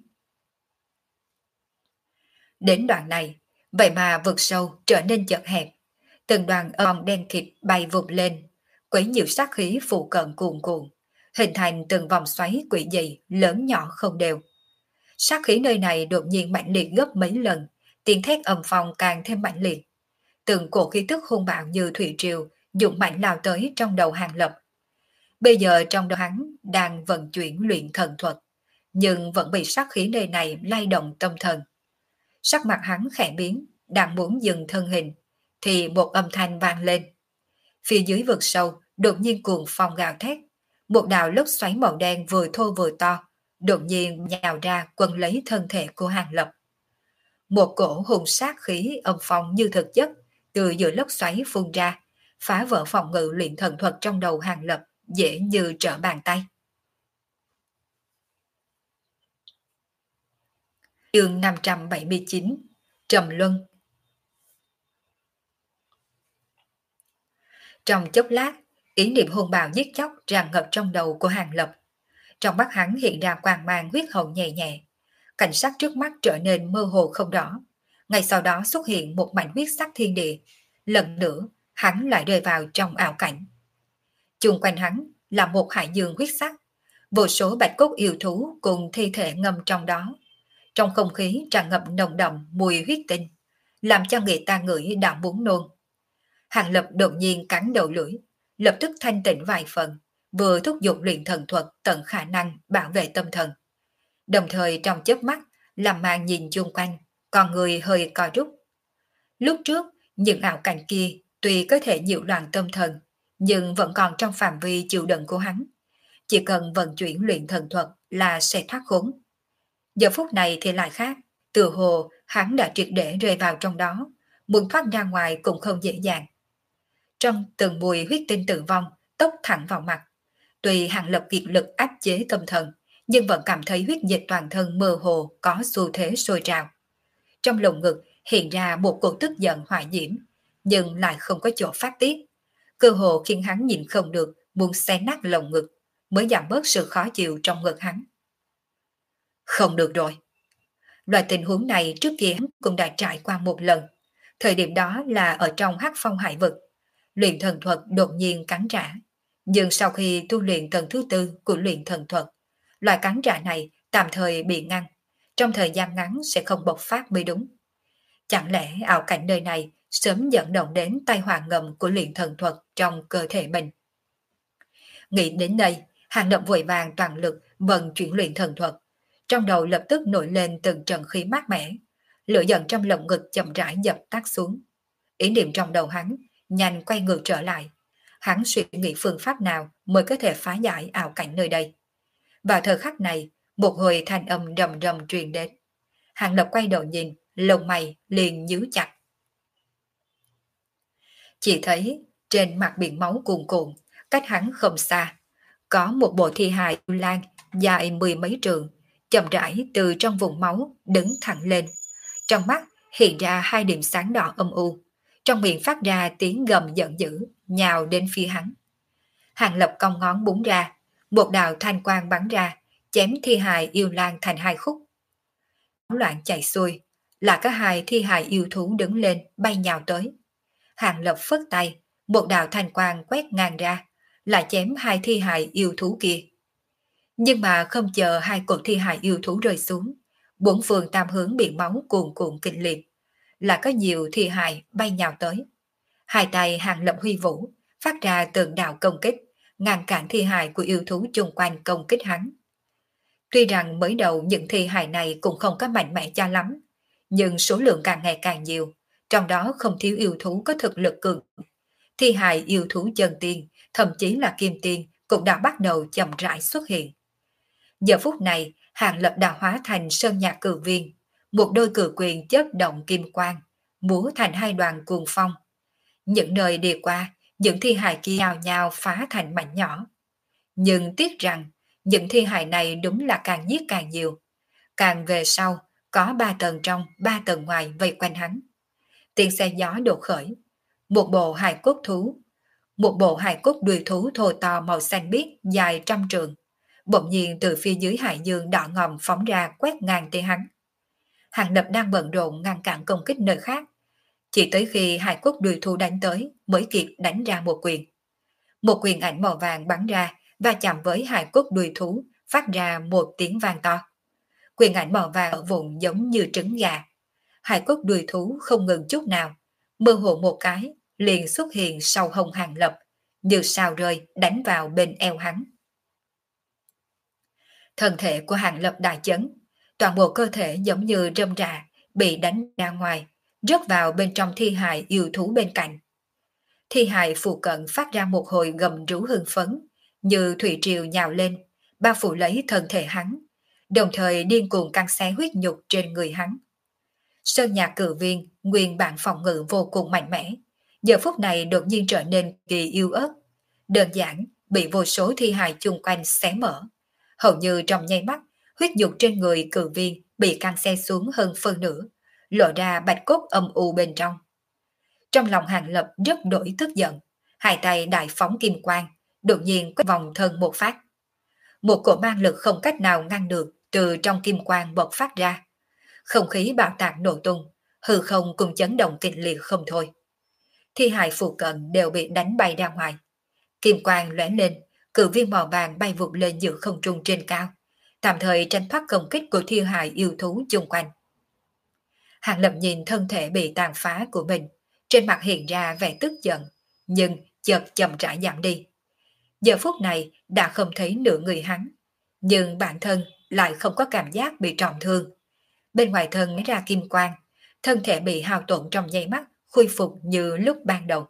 Đến đoạn này, vậy mà vực sâu trở nên chật hẹp, từng đoàn âm đen kịt bay vụt lên, quấy nhiều sát khí phụ cận cuồn cuộn, hình thành từng vòng xoáy quỷ dị lớn nhỏ không đều. Sát khí nơi này đột nhiên mạnh liệt gấp mấy lần, tiếng thét ầm phong càng thêm mạnh liệt. Từng cổ khí tức hung bạo như thủy triều dũng mạnh lao tới trong đầu Hàng Lập. Bây giờ trong đầu hắn đang vận chuyển luyện thần thuật, nhưng vẫn bị sát khí nơi này lay động tâm thần. Sắc mặt hắn khẽ biến, đang muốn dừng thân hình, thì một âm thanh vang lên. Phía dưới vực sâu đột nhiên cuồng phong gào thét, một đạo lốc xoáy màu đen vừa thô vừa to, đột nhiên nhào ra quấn lấy thân thể của Hàng Lập. Một cổ hùng sát khí âm phong như thực chất từ giữa lốc xoáy phun ra, phá vỡ phòng ngự luyện thần thuật trong đầu Hàng Lập dễ như trở bàn tay. Chương năm trăm bảy mươi chín, Trầm Luân. Trong chốc lát, ý niệm hung bạo giết chóc tràn ngập trong đầu của Hàng Lập. Trong mắt hắn hiện ra quang mang huyết hồng nhẹ nhẹ, cảnh sắc trước mắt trở nên mơ hồ không rõ. Ngay sau đó xuất hiện một mảnh huyết sắc thiên địa, lần nữa hắn lại rơi vào trong ảo cảnh. Chung quanh hắn là một hải dương huyết sắc, vô số bạch cốt yêu thú cùng thi thể ngâm trong đó. Trong không khí tràn ngập nồng đậm mùi huyết tinh, làm cho người ta ngửi đã muốn nôn. Hàng Lập đột nhiên cắn đầu lưỡi, lập tức thanh tịnh vài phần, vừa thúc giục luyện thần thuật tận khả năng bảo vệ tâm thần. Đồng thời trong chớp mắt, làm màn nhìn chung quanh, con người hơi co rút. Lúc trước, những ảo cảnh kia tuy có thể nhiễu loạn tâm thần, nhưng vẫn còn trong phạm vi chịu đựng của hắn. Chỉ cần vận chuyển luyện thần thuật là sẽ thoát khốn. Giờ phút này thì lại khác, từ hồ hắn đã triệt để rơi vào trong đó, muốn thoát ra ngoài cũng không dễ dàng. Trong từng mùi huyết tinh tử vong, tốc thẳng vào mặt. Tuy Hàng Lập kiệt lực áp chế tâm thần, nhưng vẫn cảm thấy huyết dịch toàn thân mơ hồ có xu thế sôi trào. Trong lồng ngực hiện ra một cổ tức giận hỏa diễm, nhưng lại không có chỗ phát tiết. Cơ hồ khiến hắn nhìn không được, muốn xé nát lồng ngực, mới giảm bớt sự khó chịu trong ngực hắn. Không được rồi. Loại tình huống này trước kia hắn cũng đã trải qua một lần. Thời điểm đó là ở trong Hắc Phong Hải vực. Luyện thần thuật đột nhiên cắn trả. Nhưng sau khi tu luyện tầng thứ tư của luyện thần thuật, loại cắn trả này tạm thời bị ngăn. Trong thời gian ngắn sẽ không bộc phát mới đúng. Chẳng lẽ ảo cảnh nơi này sớm dẫn động đến tai họa ngầm của luyện thần thuật trong cơ thể mình? Nghĩ đến đây, Hàng Lập vội vàng toàn lực vận chuyển luyện thần thuật. Trong đầu lập tức nổi lên từng trận khí mát mẻ, lửa giận trong lồng ngực chậm rãi dập tắt xuống. Ý niệm trong đầu hắn nhanh quay ngược trở lại. Hắn suy nghĩ phương pháp nào mới có thể phá giải ảo cảnh nơi đây. Vào thời khắc này, một hồi thanh âm rầm rầm truyền đến. Hàng Lập quay đầu nhìn, lông mày liền nhíu chặt. Chỉ thấy trên mặt biển máu cuồn cuộn, cách hắn không xa, có một bộ thi hài yêu lang dài mười mấy trượng, chậm rãi từ trong vùng máu đứng thẳng lên. Trong mắt hiện ra hai điểm sáng đỏ âm u, trong miệng phát ra tiếng gầm giận dữ, nhào đến phía hắn. Hàng Lập cong ngón búng ra, một đạo thanh quang bắn ra, chém thi hài yêu lang thành hai khúc. Loạn chạy xuôi, là có hai thi hài yêu thú đứng lên bay nhào tới. Hàng Lập phất tay, một đạo thanh quang quét ngang ra, lại chém hai thi hài yêu thú kia. Nhưng mà không chờ hai cột thi hài yêu thú rơi xuống, bốn phương tam hướng biển máu cuồn cuộn kinh liệt, là có nhiều thi hài bay nhào tới. Hai tay Hàng Lập huy vũ, phát ra từng đạo công kích, ngăn cản thi hài của yêu thú chung quanh công kích hắn. Tuy rằng mới đầu những thi hài này cũng không có mạnh mẽ cho lắm, nhưng số lượng càng ngày càng nhiều, trong đó không thiếu yêu thú có thực lực cường. Thi hài yêu thú chân tiên, thậm chí là kim tiên cũng đã bắt đầu chậm rãi xuất hiện. Giờ phút này, Hàng Lập đã hóa thành sơn nhạc cử viên, một đôi cử quyền chớp động kim quang, múa thành hai đoàn cuồng phong. Những nơi đi qua, những thi hài kia nhào nhào phá thành mảnh nhỏ. Nhưng tiếc rằng, những thi hài này đúng là càng giết càng nhiều. Càng về sau, có ba tầng trong, ba tầng ngoài vây quanh hắn. Tiếng xe gió đột khởi. Một bộ hài cốt thú, một bộ hài cốt đuôi thú thô to màu xanh biếc dài trăm trượng, bỗng nhiên từ phía dưới hải dương đỏ ngòm phóng ra quét ngang tới hắn. Hàng Lập đang bận rộn ngăn cản công kích nơi khác, chỉ tới khi hải cốt đuôi thú đánh tới mới kịp đánh ra một quyền. Một quyền ảnh màu vàng bắn ra và chạm với hải cốt đuôi thú, phát ra một tiếng vang to. Quyền ảnh màu vàng ở vùng giống như trứng gà. Hải cốt đuôi thú không ngừng chút nào, mơ hồ một cái liền xuất hiện sau hông Hàng Lập, như sao rơi đánh vào bên eo hắn. Thân thể của Hàng Lập đại chấn, toàn bộ cơ thể giống như rơm rạ bị đánh ra ngoài, rớt vào bên trong thi hài yêu thú bên cạnh. Thi hài phụ cận phát ra một hồi gầm rú hưng phấn, như thủy triều nhào lên, bao phủ lấy thân thể hắn, đồng thời điên cuồng cắn xé huyết nhục trên người hắn. Sơn nhạc cử viên, nguyên bản phòng ngự vô cùng mạnh mẽ, giờ phút này đột nhiên trở nên kỳ yêu ớt, đơn giản bị vô số thi hài chung quanh xé mở. Hầu như trong nháy mắt, huyết nhục trên người cử viên bị căng xe xuống hơn phân nửa, lộ ra bạch cốt âm u bên trong. Trong lòng Hàng Lập rất đổi tức giận, hai tay đại phóng kim quang, đột nhiên quét vòng thân một phát. Một cổ mang lực không cách nào ngăn được từ trong kim quang bộc phát ra. Không khí bạo tạc nổ tung, hư không cùng chấn động kịch liệt không thôi. Thi hài phụ cận đều bị đánh bay ra ngoài. Kim quang lóe lên, cự viên màu vàng bay vụt lên giữa không trung trên cao, tạm thời tránh thoát công kích của thi hài yêu thú chung quanh. Hàng Lập nhìn thân thể bị tàn phá của mình, trên mặt hiện ra vẻ tức giận, nhưng chợt chậm rãi giảm đi. Giờ phút này đã không thấy nửa người hắn, nhưng bản thân lại không có cảm giác bị trọng thương. Bên ngoài thân lấy ra kim quang, thân thể bị hao tổn trong nháy mắt, khôi phục như lúc ban đầu.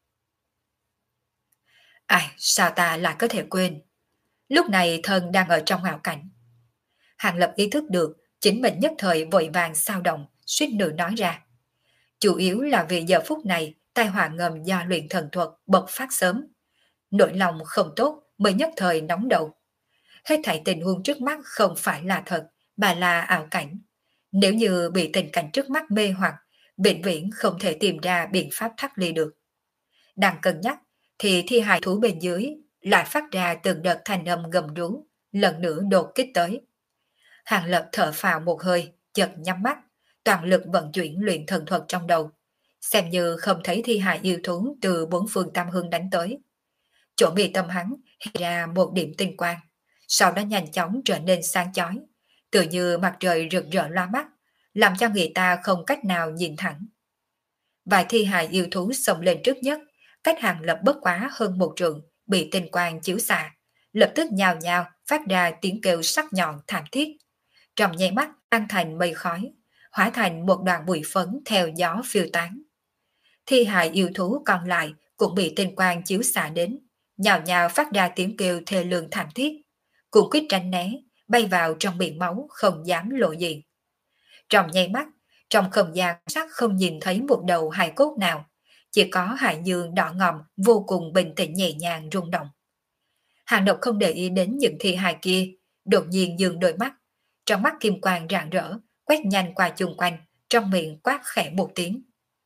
Ai, sao ta lại có thể quên? Lúc này thân đang ở trong ảo cảnh. Hàng Lập ý thức được, chính mình nhất thời vội vàng sao động, suýt nữa nói ra. Chủ yếu là vì giờ phút này, tai họa ngầm do luyện thần thuật bộc phát sớm. Nỗi lòng không tốt mới nhất thời nóng đầu. Hết thảy tình huống trước mắt không phải là thật, mà là ảo cảnh. Nếu như bị tình cảnh trước mắt mê hoặc, vĩnh viễn không thể tìm ra biện pháp thoát ly được. Đang cân nhắc, thì thi hài thú bên dưới lại phát ra từng đợt thanh âm gầm rú, lần nữa đột kích tới. Hàng Lập thở phào một hơi, chợt nhắm mắt, toàn lực vận chuyển luyện thần thuật trong đầu, xem như không thấy thi hài yêu thú từ bốn phương tam hương đánh tới. Chỗ mi tâm hắn hiện ra một điểm tinh quang, sau đó nhanh chóng trở nên sáng chói, tựa như mặt trời rực rỡ loa mắt, làm cho người ta không cách nào nhìn thẳng. Vài thi hài yêu thú xông lên trước nhất, cách Hàng Lập bất quá hơn một trượng, bị tinh quang chiếu xạ, lập tức nhào nhào phát ra tiếng kêu sắc nhọn thảm thiết. Trong nháy mắt tan thành mây khói, hóa thành một đoàn bụi phấn theo gió phiêu tán. Thi hài yêu thú còn lại cũng bị tinh quang chiếu xạ đến, nhào nhào phát ra tiếng kêu thê lương thảm thiết, cùng quyết tránh né, bay vào trong biển máu không dám lộ diện. Trong nháy mắt, trong không gian sắc không nhìn thấy một đầu hài cốt nào, chỉ có hải dương đỏ ngòm vô cùng bình tĩnh nhẹ nhàng rung động. Hàng Độc không để ý đến những thi hài kia, đột nhiên dừng đôi mắt, trong mắt kim quang rạng rỡ, quét nhanh qua chung quanh, trong miệng quát khẽ một tiếng.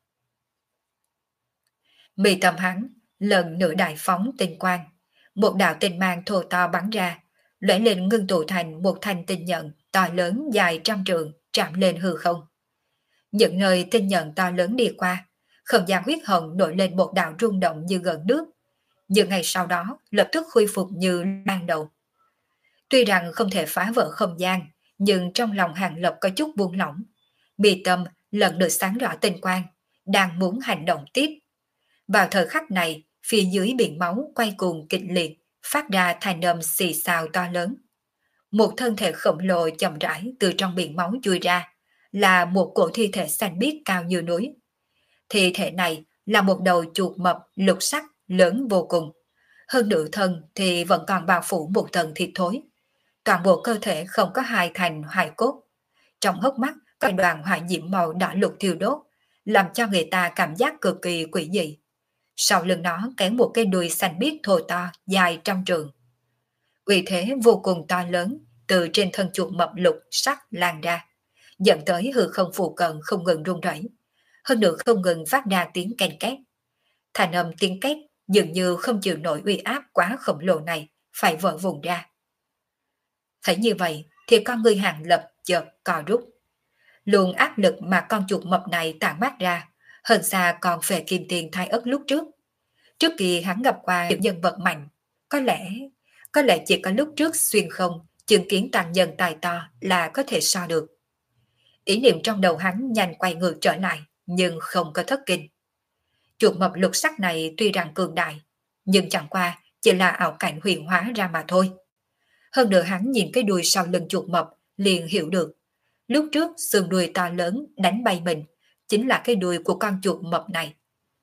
Mì tầm hắn lần nữa đại phóng tinh quang, một đạo tinh mang thô to bắn ra, lóe lên ngưng tụ thành một thanh tinh nhận to lớn dài trăm trượng chạm lên hư không. Những nơi tinh nhận to lớn đi qua, không gian huyết hồng nổi lên một đạo rung động như gần nước, nhưng ngày sau đó lập tức khôi phục như ban đầu. Tuy rằng không thể phá vỡ không gian, nhưng trong lòng Hàng Lập có chút buông lỏng. Mi tâm lần được sáng rõ tinh quang, đang muốn hành động tiếp. Vào thời khắc này, phía dưới biển máu quay cuồng kịch liệt, phát ra thành âm xì xào to lớn. Một thân thể khổng lồ chậm rãi từ trong biển máu chui ra, là một cổ thi thể xanh biếc cao như núi. Thi thể này là một đầu chuột mập lục sắc lớn vô cùng. Hơn nửa thân thì vẫn còn bao phủ một tầng thịt thối. Toàn bộ cơ thể không có hai thành hài cốt. Trong hốc mắt có đoàn hỏa diễm màu đỏ lục thiêu đốt, làm cho người ta cảm giác cực kỳ quỷ dị. Sau lưng nó kéo một cái đuôi xanh biếc thô to dài trăm trượng. Uy thế vô cùng to lớn từ trên thân chuột mập lục sắc lan ra, dẫn tới hư không phụ cận không ngừng rung rẩy, hơn nữa không ngừng phát ra tiếng ken két. Thành âm tiếng két dường như không chịu nổi uy áp quá khổng lồ này, phải vỡ vụn ra. Thấy như vậy thì con người Hàng Lập chợt co rút. Luồng áp lực mà con chuột mập này tản mát ra, hơn xa còn về kim tiền thai ất lúc trước. Trước khi hắn gặp qua những nhân vật mạnh, có lẽ, có lẽ chỉ có lúc trước xuyên không, chứng kiến tàn nhân tài to là có thể so được. Ý niệm trong đầu hắn nhanh quay ngược trở lại, nhưng không có thất kinh. Chuột mập lục sắc này tuy rằng cường đại, nhưng chẳng qua chỉ là ảo cảnh huyền hóa ra mà thôi. Hơn nữa hắn nhìn cái đuôi sau lưng chuột mập liền hiểu được. Lúc trước sườn đuôi to lớn đánh bay mình chính là cái đuôi của con chuột mập này.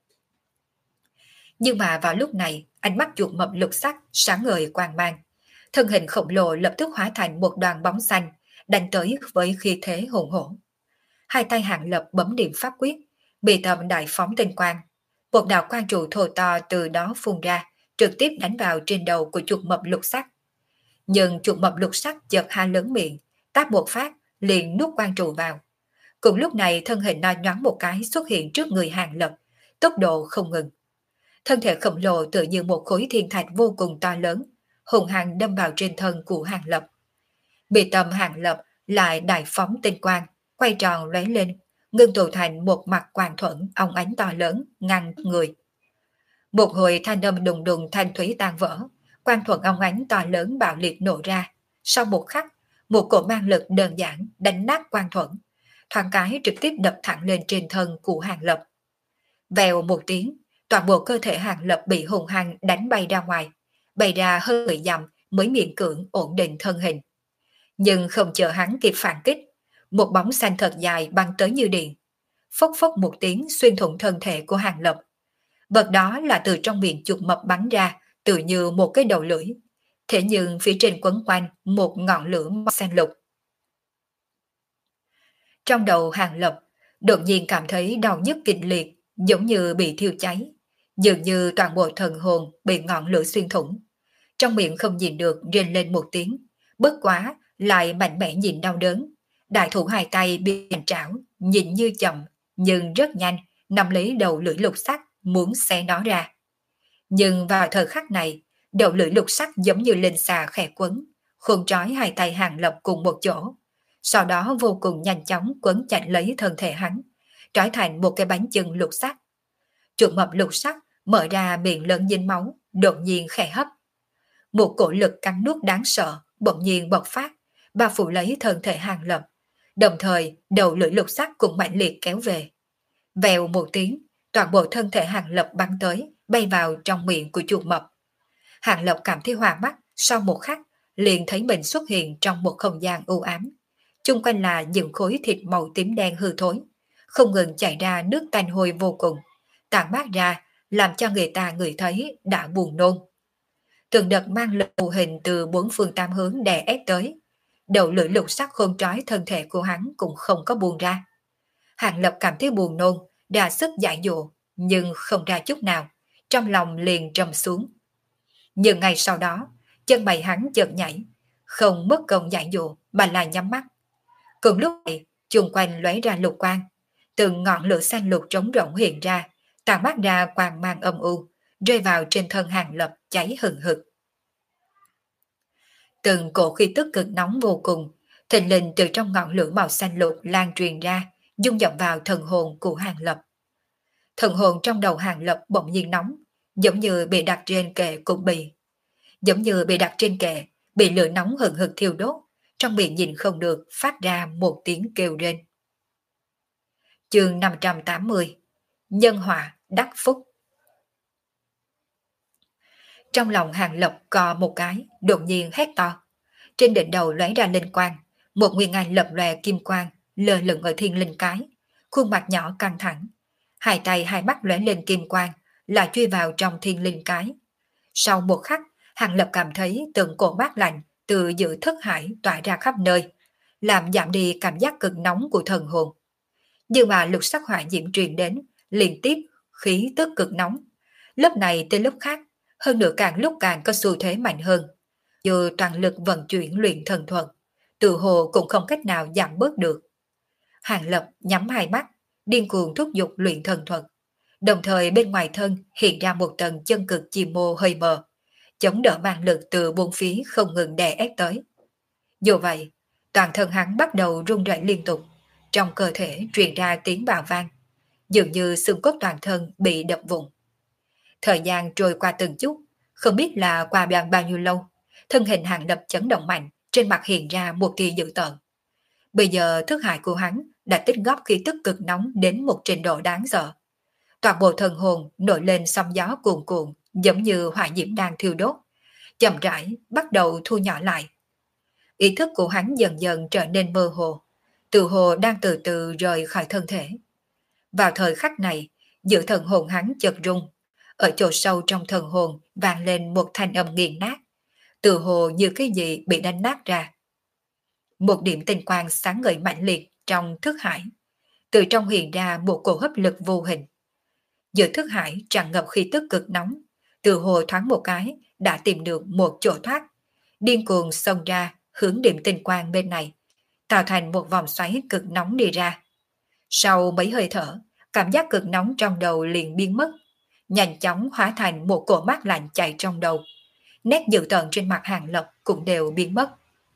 Nhưng mà vào lúc này, ánh mắt chuột mập lục sắc sáng ngời quang mang. Thân hình khổng lồ lập tức hóa thành một đoàn bóng xanh, đánh tới với khí thế hùng hổ. Hai tay Hàng Lập bấm điểm pháp quyết, bị tầm đại phóng tinh quang. Một đạo quang trụ thô to từ đó phun ra, trực tiếp đánh vào trên đầu của chuột mập lục sắc. Nhưng chuột mập lục sắc chợt ha lớn miệng, táp một phát, liền nuốt quang trụ vào. Cùng lúc này thân hình nó nhoáng một cái xuất hiện trước người Hàng Lập, tốc độ không ngừng. Thân thể khổng lồ tự như một khối thiên thạch vô cùng to lớn, hùng hăng đâm vào trên thân của Hàng Lập. Bị tầm Hàng Lập lại đại phóng tinh quang, quay tròn lóe lên, ngưng tụ thành một mặt quang thuẫn óng ánh to lớn ngăn người. Một hồi thanh âm đùng đùng thanh thúy tan vỡ, quang thuẫn óng ánh to lớn bạo liệt nổ ra. Sau một khắc, một cổ mang lực đơn giản đánh nát quang thuẫn, thoáng cái trực tiếp đập thẳng lên trên thân của Hàng Lập. Vèo một tiếng, toàn bộ cơ thể Hàng Lập bị hùng hăng đánh bay ra ngoài, bay ra hơn mười dặm mới miễn cưỡng ổn định thân hình. Nhưng không chờ hắn kịp phản kích, một bóng xanh thật dài băng tới như điện, phốc phốc một tiếng xuyên thủng thân thể của Hàng Lập. Vật đó là từ trong miệng chuột mập bắn ra, tự như một cái đầu lưỡi. Thế nhưng phía trên quấn quanh một ngọn lửa màu xanh lục. Trong đầu Hàng Lập đột nhiên cảm thấy đau nhức kịch liệt, giống như bị thiêu cháy, dường như toàn bộ thần hồn bị ngọn lửa xuyên thủng. Trong miệng không nhìn được rên lên một tiếng, bất quá lại mạnh mẽ nhìn đau đớn. Đại thủ hai tay bị hành trảo, nhìn như chậm nhưng rất nhanh nắm lấy đầu lưỡi lục sắc muốn xé nó ra. Nhưng vào thời khắc này, đầu lưỡi lục sắc giống như linh xà khẽ quấn, khuôn trói hai tay Hàng Lập cùng một chỗ. Sau đó vô cùng nhanh chóng quấn chặt lấy thân thể hắn, trói thành một cái bánh chưng lục sắc. Chuột mập lục sắc mở ra miệng lớn dính máu, đột nhiên khẽ hấp. Một cổ lực cắn nuốt đáng sợ bỗng nhiên bộc phát, bao phủ lấy thân thể Hàng Lập. Đồng thời đầu lưỡi lục sắc cũng mạnh liệt kéo về. Vèo một tiếng, toàn bộ thân thể Hàng Lập bắn tới, bay vào trong miệng của chuột mập. Hàng Lập cảm thấy hoa mắt, sau một khắc liền thấy mình xuất hiện trong một không gian u ám. Chung quanh là những khối thịt màu tím đen hư thối, không ngừng chảy ra nước tanh hôi vô cùng, tản mát ra làm cho người ta ngửi thấy đã buồn nôn. Từng đợt mang lực mù hình từ bốn phương tám hướng đè ép tới, đầu lưỡi lục sắc khôn trói thân thể của hắn cũng không có buông ra. Hàng Lập cảm thấy buồn nôn, đà sức giải dụ, nhưng không ra chút nào, trong lòng liền trầm xuống. Nhưng ngày sau đó, chân mày hắn chợt nhảy, không mất công giải dụ mà là nhắm mắt. Cùng lúc này, chung quanh lóe ra lục quang, từng ngọn lửa xanh lục trống rỗng hiện ra, tàn mát ra quang mang âm u, rơi vào trên thân Hàng Lập cháy hừng hực. Từng cổ khí tức cực nóng vô cùng, thình lình từ trong ngọn lửa màu xanh lục lan truyền ra, dung nhập vào thần hồn của Hàng Lập. Thần hồn trong đầu Hàng Lập bỗng nhiên nóng, giống như bị đặt trên kệ cục bì, giống như bị đặt trên kệ, bị lửa nóng hừng hực thiêu đốt, trong miệng nhìn không được phát ra một tiếng kêu rên. Chương năm trăm tám mươi. Nhân họa đắc phúc. Trong lòng Hàng Lập co một cái, đột nhiên hét to. Trên đỉnh đầu lóe ra linh quang, một nguyên anh lập lòe kim quang, lơ lửng ở thiên linh cái, khuôn mặt nhỏ căng thẳng. Hai tay hai mắt lóe lên kim quang, là truy vào trong thiên linh cái. Sau một khắc, Hàng Lập cảm thấy từng cổ mát lạnh từ giữa thất hải tỏa ra khắp nơi, làm giảm đi cảm giác cực nóng của thần hồn. Nhưng mà lục sắc hỏa diễm truyền đến, liên tiếp khí tức cực nóng. Lớp này tới lớp khác, hơn nữa càng lúc càng có xu thế mạnh hơn. Dù toàn lực vận chuyển luyện thần thuật, tự hồ cũng không cách nào giảm bớt được. Hàng Lập nhắm hai mắt, điên cuồng thúc giục luyện thần thuật. Đồng thời bên ngoài thân hiện ra một tầng chân cực chim mô hơi mờ, chống đỡ mang lực từ bốn phía không ngừng đè ép tới. Dù vậy, toàn thân hắn bắt đầu run rẩy liên tục, trong cơ thể truyền ra tiếng bạo vang, dường như xương cốt toàn thân bị đập vụn. Thời gian trôi qua từng chút, không biết là qua bao bao nhiêu lâu, thân hình Hàng Lập chấn động mạnh, trên mặt hiện ra một tia dữ tợn. Bây giờ thức hải của hắn đã tích góp khí tức cực nóng đến một trình độ đáng sợ. Toàn bộ thần hồn nổi lên sóng gió cuồn cuộn, giống như hỏa diễm đang thiêu đốt, chậm rãi bắt đầu thu nhỏ lại. Ý thức của hắn dần dần trở nên mơ hồ, tự hồ đang từ từ rời khỏi thân thể. Vào thời khắc này, giữa thần hồn hắn chợt rung, ở chỗ sâu trong thần hồn vang lên một thanh âm nghiền nát, tự hồ như cái gì bị đánh nát ra. Một điểm tinh quang sáng ngời mạnh liệt trong thức hải, từ trong hiện ra một cổ hấp lực vô hình. Giữa thức hải tràn ngập khí tức cực nóng, từ hồ thoáng một cái đã tìm được một chỗ thoát, điên cuồng xông ra hướng điểm tinh quang bên này, tạo thành một vòng xoáy cực nóng đi ra. Sau mấy hơi thở, cảm giác cực nóng trong đầu liền biến mất, nhanh chóng hóa thành một cổ mát lạnh chạy trong đầu. Nét dữ tợn trên mặt Hàng Lập cũng đều biến mất.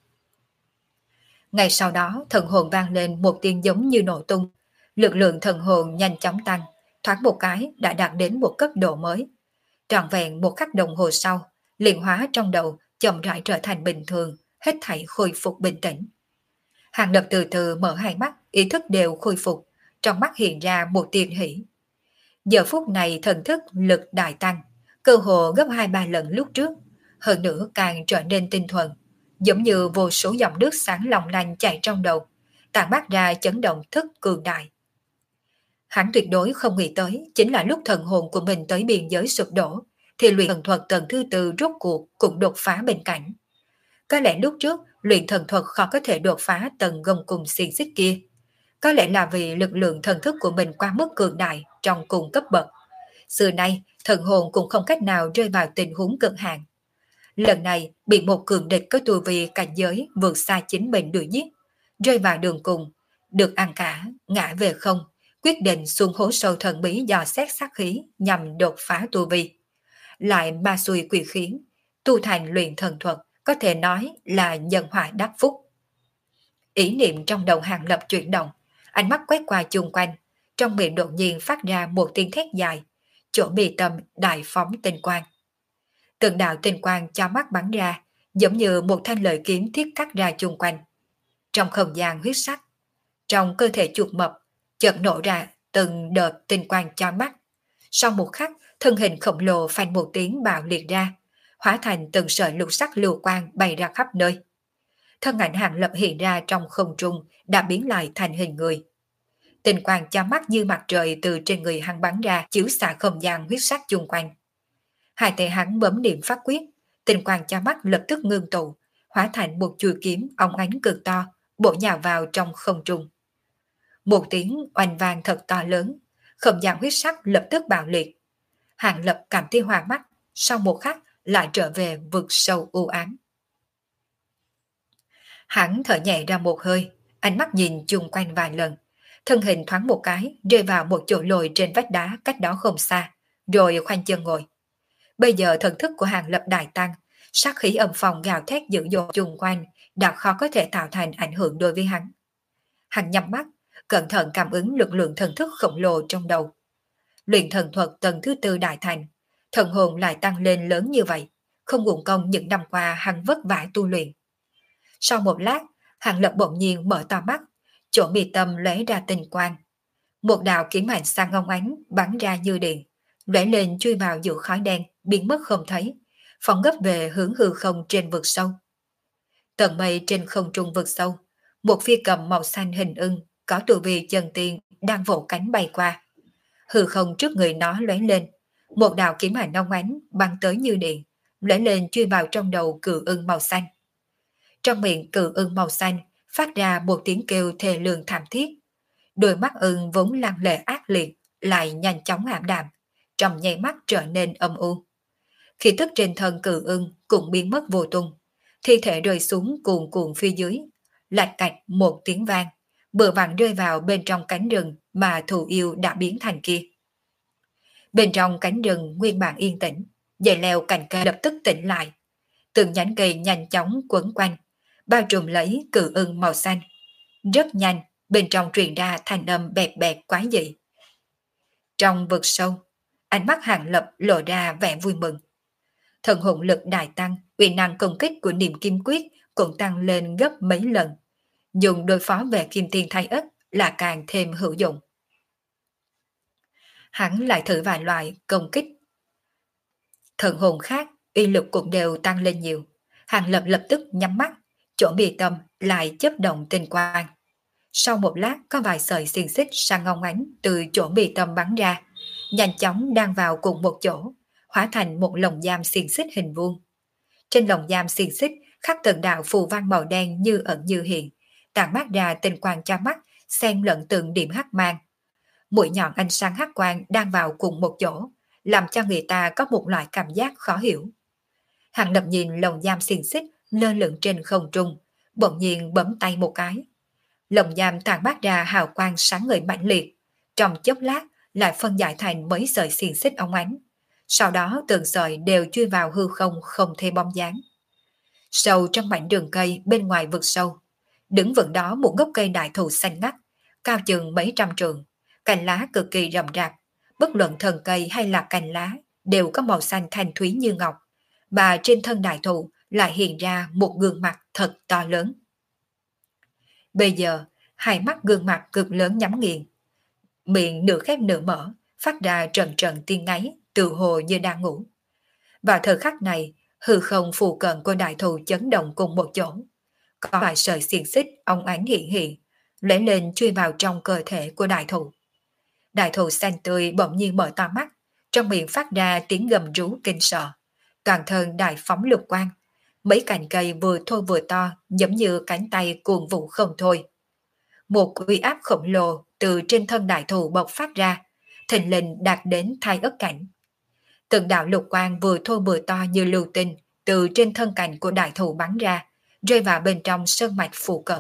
Ngay sau đó, thần hồn vang lên một tiếng giống như nổ tung. Lực lượng thần hồn nhanh chóng tăng, thoáng một cái đã đạt đến một cấp độ mới. Trọn vẹn một khắc đồng hồ sau, liền hóa trong đầu chậm rãi trở thành bình thường, hết thảy khôi phục bình tĩnh. Hàng Lập từ từ mở hai mắt, ý thức đều khôi phục, trong mắt hiện ra một tia hỉ. Giờ phút này thần thức lực đại tăng, cơ hồ gấp hai ba lần lúc trước, hơn nữa càng trở nên tinh thuần, giống như vô số dòng nước sáng long lanh chảy trong đầu, tản mát ra chấn động thức cường đại. Hắn tuyệt đối không nghĩ tới, chính là lúc thần hồn của mình tới biên giới sụp đổ, thì luyện thần thuật tầng thứ tư rốt cuộc cũng đột phá bên cạnh. Có lẽ lúc trước, luyện thần thuật khó có thể đột phá tầng gông cùng xiềng xích kia. Có lẽ là vì lực lượng thần thức của mình quá mức cường đại trong cùng cấp bậc. Xưa nay, thần hồn cũng không cách nào rơi vào tình huống cực hạn. Lần này, bị một cường địch có tu vi cảnh giới vượt xa chính mình đuổi giết, rơi vào đường cùng, được ăn cả, ngã về không, quyết định xuống hố sâu thần bí dò xét sát khí nhằm đột phá tu vi. Lại ma xui quỷ khiến, tu thành luyện thần thuật, có thể nói là nhân họa đắc phúc. Ý niệm trong đầu Hàng Lập chuyển động, ánh mắt quét qua chung quanh, trong miệng đột nhiên phát ra một tiếng thét dài, chỗ mi tâm đại phóng tinh quang. Từng đạo tinh quang cho mắt bắn ra, giống như một thanh lợi kiếm thiết cắt ra chung quanh. Trong không gian huyết sắc, trong cơ thể chuột mập, chợt nổ ra từng đợt tinh quang cho mắt. Sau một khắc, thân hình khổng lồ phanh một tiếng bạo liệt ra, hóa thành từng sợi lục sắc lưu quang bay ra khắp nơi. Thân ảnh Hàng Lập hiện ra trong không trung đã biến lại thành hình người. Tinh quang cho mắt như mặt trời từ trên người hắn bắn ra, chiếu xạ không gian huyết sắc chung quanh. Hai tay hắn bấm niệm phát quyết, tinh quang cho mắt lập tức ngưng tụ, hóa thành một chuôi kiếm óng ánh cực to, bổ nhào vào trong không trung. Một tiếng oanh vang thật to lớn, không gian huyết sắc lập tức bạo liệt. Hàng Lập cảm thấy hoa mắt, sau một khắc lại trở về vực sâu u ám. Hắn thở nhẹ ra một hơi, ánh mắt nhìn chung quanh vài lần, thân hình thoáng một cái rơi vào một chỗ lồi trên vách đá cách đó không xa, rồi khoanh chân ngồi. Bây giờ thần thức của Hàng Lập đại tăng, sát khí âm phòng gào thét dữ dội chung quanh đã khó có thể tạo thành ảnh hưởng đối với hắn. Hắn nhắm mắt, cẩn thận cảm ứng lực lượng thần thức khổng lồ trong đầu. Luyện thần thuật tầng thứ tư đại thành, thần hồn lại tăng lên lớn như vậy, không uổng công những năm qua hắn vất vả tu luyện. Sau một lát, Hàng Lập bỗng nhiên mở to mắt, chỗ mi tâm lóe ra tinh quang. Một đạo kiếm ảnh sang ngông ánh bắn ra như điện, lóe lên chui vào giữa khói đen, biến mất không thấy, phóng gấp về hướng hư không trên vực sâu. Tầng mây trên không trung vực sâu, một phi cầm màu xanh hình ưng, có tu vi chân tiên đang vỗ cánh bay qua. Hư không trước người nó lóe lên, một đạo kiếm ảnh ngông ánh bắn tới như điện, lóe lên chui vào trong đầu cự ưng màu xanh. Trong miệng cự ưng màu xanh phát ra một tiếng kêu thê lương thảm thiết. Đôi mắt ưng vốn lăng lệ ác liệt lại nhanh chóng ảm đạm, trong nháy mắt trở nên âm u. Khí tức trên thân cự ưng cũng biến mất vô tung, thi thể rơi xuống cuồn cuộn phía dưới, lạch cạch một tiếng vang, bừa vặn rơi vào bên trong cánh rừng mà thù yêu đã biến thành kia. Bên trong cánh rừng nguyên bản yên tĩnh, dây leo cành cây lập tức tỉnh lại, từng nhánh cây nhanh chóng quấn quanh, bao trùm lấy cự ưng màu xanh. Rất nhanh, bên trong truyền ra thanh âm bẹp bẹp quái dị. Trong vực sâu, ánh mắt Hàng Lập lộ ra vẻ vui mừng. Thần hồn lực đại tăng, uy năng công kích của niệm kim quyết cũng tăng lên gấp mấy lần. Dùng đối phó về kim tiền thái ất là càng thêm hữu dụng. Hắn lại thử vài loại công kích. Thần hồn khác, uy lực cũng đều tăng lên nhiều. Hàng Lập lập tức nhắm mắt, chỗ mi tâm lại chớp động tinh quang. Sau một lát có vài sợi xiềng xích sang ngông ánh từ chỗ mi tâm bắn ra, nhanh chóng đang vào cùng một chỗ, hóa thành một lồng giam xiềng xích hình vuông. Trên lồng giam xiềng xích khắc từng đạo phù văn màu đen như ẩn như hiện, tản mát ra tinh quang cho mắt, xen lẫn từng điểm hắc mang. Mũi nhọn ánh sáng hắc quang đang vào cùng một chỗ, làm cho người ta có một loại cảm giác khó hiểu. Hàng Lập nhìn lồng giam xiềng xích lơ lửng trên không trung, bỗng nhiên bấm tay một cái. Lồng giam tản mát ra hào quang sáng ngời mãnh liệt, trong chốc lát lại phân giải thành mấy sợi xiềng xích óng ánh. Sau đó từng sợi đều chui vào hư không không thấy bóng dáng. Sâu trong mảnh đường cây bên ngoài vực sâu, đứng vững đó một gốc cây đại thụ xanh ngắt, cao chừng mấy trăm trượng, cành lá cực kỳ rậm rạp, bất luận thân cây hay là cành lá đều có màu xanh thanh thúy như ngọc, mà trên thân đại thụ lại hiện ra một gương mặt thật to lớn. Bây giờ, hai mắt gương mặt cực lớn nhắm nghiền, miệng nửa khép nửa mở, phát ra trận trận tiếng ngáy, tự hồ như đang ngủ. Vào thời khắc này, hư không phù cận của đại thụ chấn động cùng một chỗ. Có vài sợi xiềng xích óng ánh hiện hiện, lóe lên chui vào trong cơ thể của đại thụ. Đại thụ xanh tươi bỗng nhiên mở to mắt, trong miệng phát ra tiếng gầm rú kinh sợ. Toàn thân đại phóng lục quang, mấy cành cây vừa thô vừa to giống như cánh tay cuồng vũ không thôi. Một uy áp khổng lồ từ trên thân đại thụ bộc phát ra, thình lình đạt đến thai ất cảnh. Từng đạo lục quang vừa thô vừa to như lưu tinh từ trên thân cành của đại thụ bắn ra, rơi vào bên trong sơn mạch phụ cận.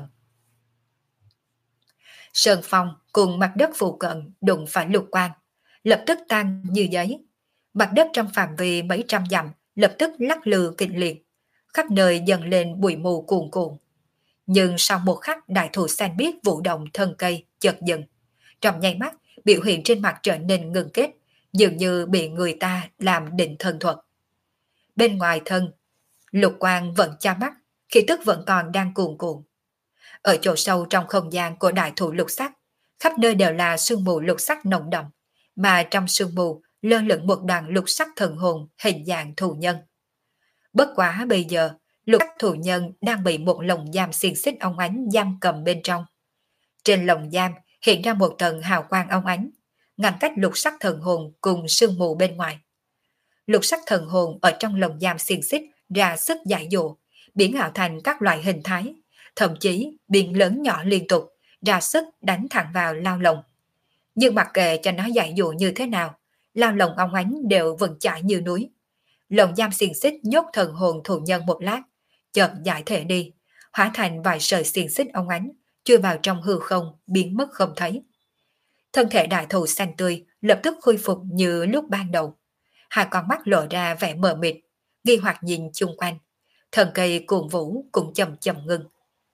Sơn phong cùng mặt đất phụ cận đụng phải lục quang, lập tức tan như giấy. Mặt đất trong phạm vi mấy trăm dặm lập tức lắc lư kịch liệt, khắp nơi dần lên bụi mù cuồn cuộn. Nhưng sau một khắc đại thụ xanh biếc vũ động thân cây chợt dừng, trong nháy mắt biểu hiện trên mặt trở nên ngưng kết, dường như bị người ta làm định thân thuật. Bên ngoài thân, lục quang vẫn cha mắt, khí tức vẫn còn đang cuồn cuộn. Ở chỗ sâu trong không gian của đại thụ lục sắc, khắp nơi đều là sương mù lục sắc nồng đậm, mà trong sương mù lơ lửng một đoàn lục sắc thần hồn hình dạng thù nhân. Bất quá bây giờ, lục sắc thù nhân đang bị một lồng giam xiềng xích óng ánh giam cầm bên trong. Trên lồng giam hiện ra một tầng hào quang óng ánh, ngăn cách lục sắc thần hồn cùng sương mù bên ngoài. Lục sắc thần hồn ở trong lồng giam xiềng xích ra sức giải dụ, biến ảo thành các loại hình thái, thậm chí biến lớn nhỏ liên tục, ra sức đánh thẳng vào lao lồng. Nhưng mặc kệ cho nó giải dụ như thế nào, lao lồng óng ánh đều vững chãi như núi. Lồng giam xiềng xích nhốt thần hồn thù nhân một lát, chợt giải thể đi, hóa thành vài sợi xiềng xích óng ánh, chui vào trong hư không, biến mất không thấy. Thân thể đại thụ xanh tươi lập tức khôi phục như lúc ban đầu. Hai con mắt lộ ra vẻ mờ mịt, nghi hoặc nhìn chung quanh. Thần cây cuồng vũ cũng chậm chậm ngưng.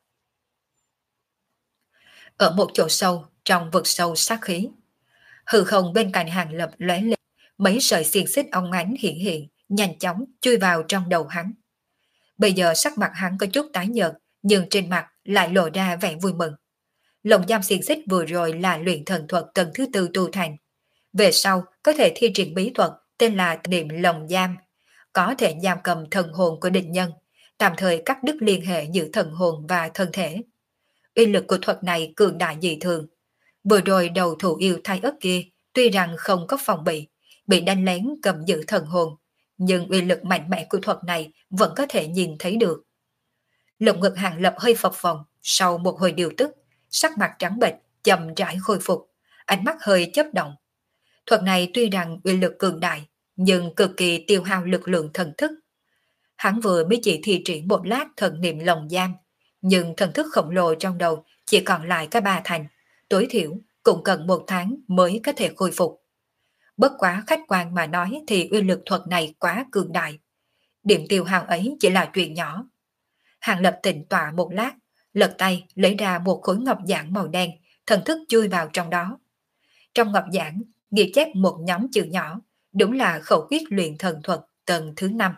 Ở một chỗ sâu, trong vực sâu sát khí, hư không bên cạnh Hàng Lập lóe lên, mấy sợi xiềng xích óng ánh hiện hiện, nhanh chóng chui vào trong đầu hắn. Bây giờ sắc mặt hắn có chút tái nhợt, nhưng trên mặt lại lộ ra vẻ vui mừng. Lồng giam xiềng xích vừa rồi là luyện thần thuật tầng thứ tư tu thành. Về sau có thể thi triển bí thuật tên là niệm lồng giam, có thể giam cầm thần hồn của địch nhân, tạm thời cắt đứt liên hệ giữa thần hồn và thân thể. Uy lực của thuật này cường đại dị thường. Vừa rồi đầu thủ yêu thai ất kia tuy rằng không có phòng bị, bị đánh lén cầm giữ thần hồn, nhưng uy lực mạnh mẽ của thuật này vẫn có thể nhìn thấy được. Lồng ngực Hàng Lập hơi phập phồng, sau một hồi điều tức, sắc mặt trắng bệch, chậm rãi khôi phục, ánh mắt hơi chớp động. Thuật này tuy rằng uy lực cường đại, nhưng cực kỳ tiêu hao lực lượng thần thức. Hắn vừa mới chỉ thi triển một lát thần niệm lồng giam, nhưng thần thức khổng lồ trong đầu chỉ còn lại cái ba thành, tối thiểu cũng cần một tháng mới có thể khôi phục. Bất quá khách quan mà nói thì uy lực thuật này quá cường đại. Điểm tiêu hao ấy chỉ là chuyện nhỏ. Hàng Lập tịnh tọa một lát, lật tay lấy ra một khối ngọc giản màu đen, thần thức chui vào trong đó. Trong ngọc giản, ghi chép một nhóm chữ nhỏ, đúng là khẩu quyết luyện thần thuật tầng thứ năm.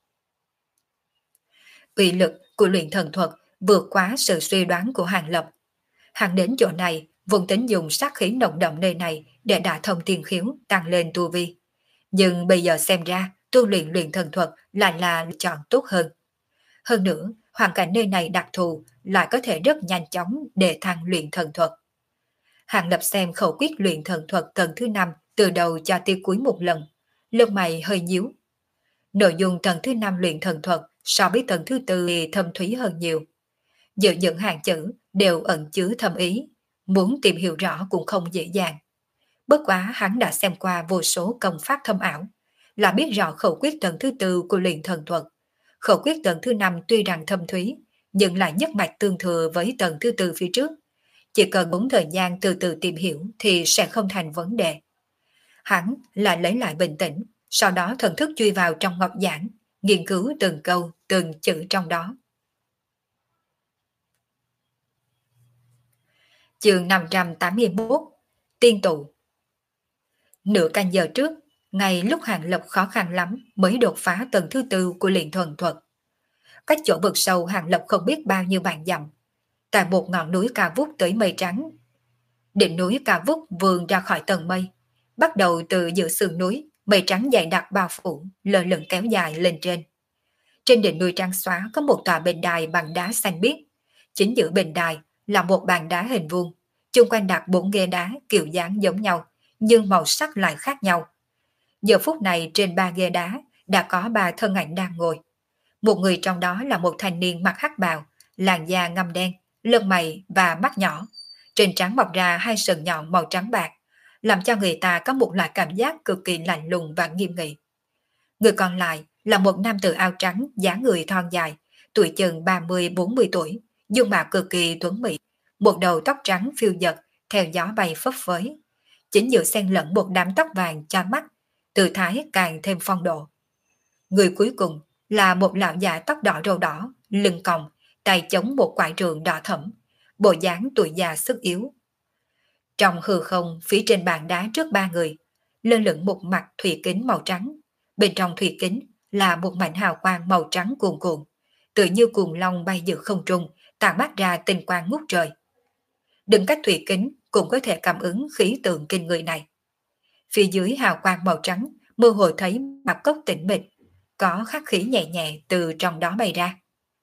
Uy lực của luyện thần thuật vượt quá sự suy đoán của Hàng Lập. Hắn đến chỗ này, vùng tính dùng sát khí nồng đậm nơi này để đả thông tiên khiếu, tăng lên tu vi. Nhưng bây giờ xem ra, tu luyện luyện thần thuật lại là lựa chọn tốt hơn. Hơn nữa, hoàn cảnh nơi này đặc thù lại có thể rất nhanh chóng để thăng luyện thần thuật. Hàng Lập xem khẩu quyết luyện thần thuật tầng thứ năm từ đầu cho tới cuối một lần, lông mày hơi nhíu. Nội dung tầng thứ năm luyện thần thuật so với tầng thứ tư thì thâm thúy hơn nhiều. Giữa những hàng chữ đều ẩn chứa thâm ý, muốn tìm hiểu rõ cũng không dễ dàng. Bất quá hắn đã xem qua vô số công pháp thâm ảo, là biết rõ khẩu quyết tầng thứ tư của luyện thần thuật. Khẩu quyết tầng thứ năm tuy rằng thâm thúy, nhưng lại nhất mạch tương thừa với tầng thứ tư phía trước. Chỉ cần muốn thời gian từ từ tìm hiểu thì sẽ không thành vấn đề. Hắn lại lấy lại bình tĩnh, sau đó thần thức chui vào trong ngọc giản, nghiên cứu từng câu, từng chữ trong đó. Chương năm trăm tám mươi mốt, Tiên tụ. Nửa canh giờ trước, ngay lúc Hàng Lập khó khăn lắm mới đột phá tầng thứ tư của luyện thần thuật. Cách chỗ vực sâu Hàng Lập không biết bao nhiêu vạn dặm, tại một ngọn núi cao vút tới mây trắng. Đỉnh núi cao vút vươn ra khỏi tầng mây, bắt đầu từ giữa sườn núi, mây trắng dày đặc bao phủ, lơ lửng kéo dài lên trên. Trên đỉnh núi trắng xóa có một tòa bình đài bằng đá xanh biếc, chính giữa bình đài là một bàn đá hình vuông, chung quanh đặt bốn ghế đá kiểu dáng giống nhau, nhưng màu sắc lại khác nhau. Giờ phút này trên ba ghế đá đã có ba thân ảnh đang ngồi. Một người trong đó là một thanh niên mặc hắc bào, làn da ngăm đen, lông mày và mắt nhỏ, trên trán mọc ra hai sừng nhọn màu trắng bạc, làm cho người ta có một loại cảm giác cực kỳ lạnh lùng và nghiêm nghị. Người còn lại là một nam tử áo trắng, dáng người thon dài, tuổi chừng ba mươi bốn mươi tuổi, dung mạo cực kỳ tuấn mỹ, một đầu tóc trắng phiêu dật theo gió bay phấp phới, chính giữa xen lẫn một đám tóc vàng cho mắt, tư thái càng thêm phong độ. Người cuối cùng là một lão già tóc đỏ râu đỏ, lưng còng, tay chống một quải trường đỏ thẫm, bộ dáng tuổi già sức yếu. Trong hư không phía trên bàn đá trước ba người, lơ lửng một mặt thủy kính màu trắng, bên trong thủy kính là một mảnh hào quang màu trắng cuồn cuộn, tựa như cuồng long bay giữa không trung, tản mát ra tinh quang ngút trời. Đừng cách thủy kính cũng có thể cảm ứng khí tượng kinh người này. Phía dưới hào quang màu trắng, mơ hồ thấy mặt cốc tĩnh mịch, có khắc khí nhẹ nhẹ từ trong đó bay ra.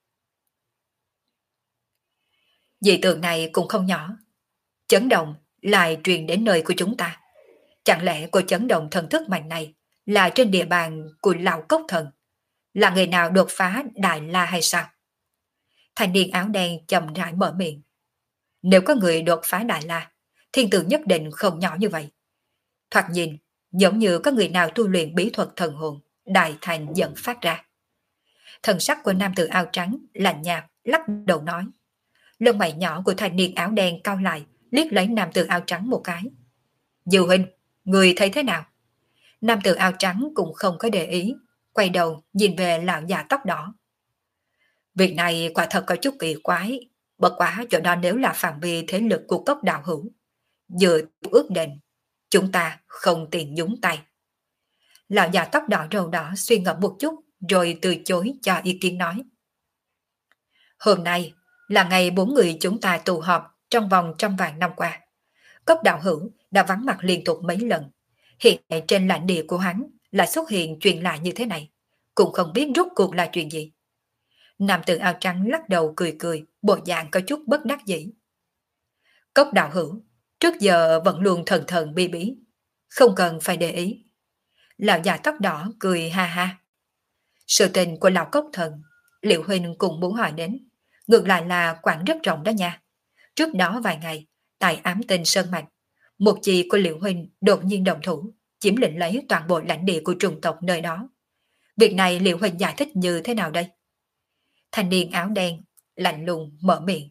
Dị tượng này cũng không nhỏ. Chấn động lại truyền đến nơi của chúng ta. Chẳng lẽ cô chấn động thần thức mạnh này là trên địa bàn của lão cốc thần? Là người nào đột phá Đại La hay sao? Thanh niên áo đen chậm rãi mở miệng. Nếu có người đột phá Đại La, thiên tử nhất định không nhỏ như vậy. Thoạt nhìn, giống như có người nào tu luyện bí thuật thần hồn, đại thành dẫn phát ra. Thần sắc của nam tử áo trắng lạnh nhạt, lắc đầu nói. Lông mày nhỏ của thanh niên áo đen cau lại, liếc lấy nam tử áo trắng một cái. Dư huynh, người thấy thế nào? Nam tử áo trắng cũng không có để ý, quay đầu nhìn về lão già tóc đỏ. Việc này quả thật có chút kỳ quái, bất quá chỗ đó nếu là phạm vi thế lực của cốc đạo hữu. Dựa ước định, chúng ta không tiện nhúng tay. Lão già tóc đỏ râu đỏ suy ngẫm một chút rồi từ chối cho ý kiến nói. Hôm nay là ngày bốn người chúng ta tụ họp trong vòng trăm vạn năm qua. Cốc đạo hữu đã vắng mặt liên tục mấy lần. Hiện tại trên lãnh địa của hắn lại xuất hiện chuyện lạ như thế này. Cũng không biết rốt cuộc là chuyện gì. Nam tử áo trắng lắc đầu cười cười, bộ dạng có chút bất đắc dĩ. Cốc đạo hữu, trước giờ vẫn luôn thần thần bi bí, không cần phải để ý. Lão già tóc đỏ cười ha ha. Sự tình của lão cốc thần, Liệu huynh cũng muốn hỏi đến. Ngược lại là quản rất rộng đó nha. Trước đó vài ngày, tại ám tinh Sơn Mạch, một chị của Liệu huynh đột nhiên đồng thủ, chiếm lĩnh lấy toàn bộ lãnh địa của trùng tộc nơi đó. Việc này Liệu huynh giải thích như thế nào đây? Thanh niên áo đen lạnh lùng mở miệng.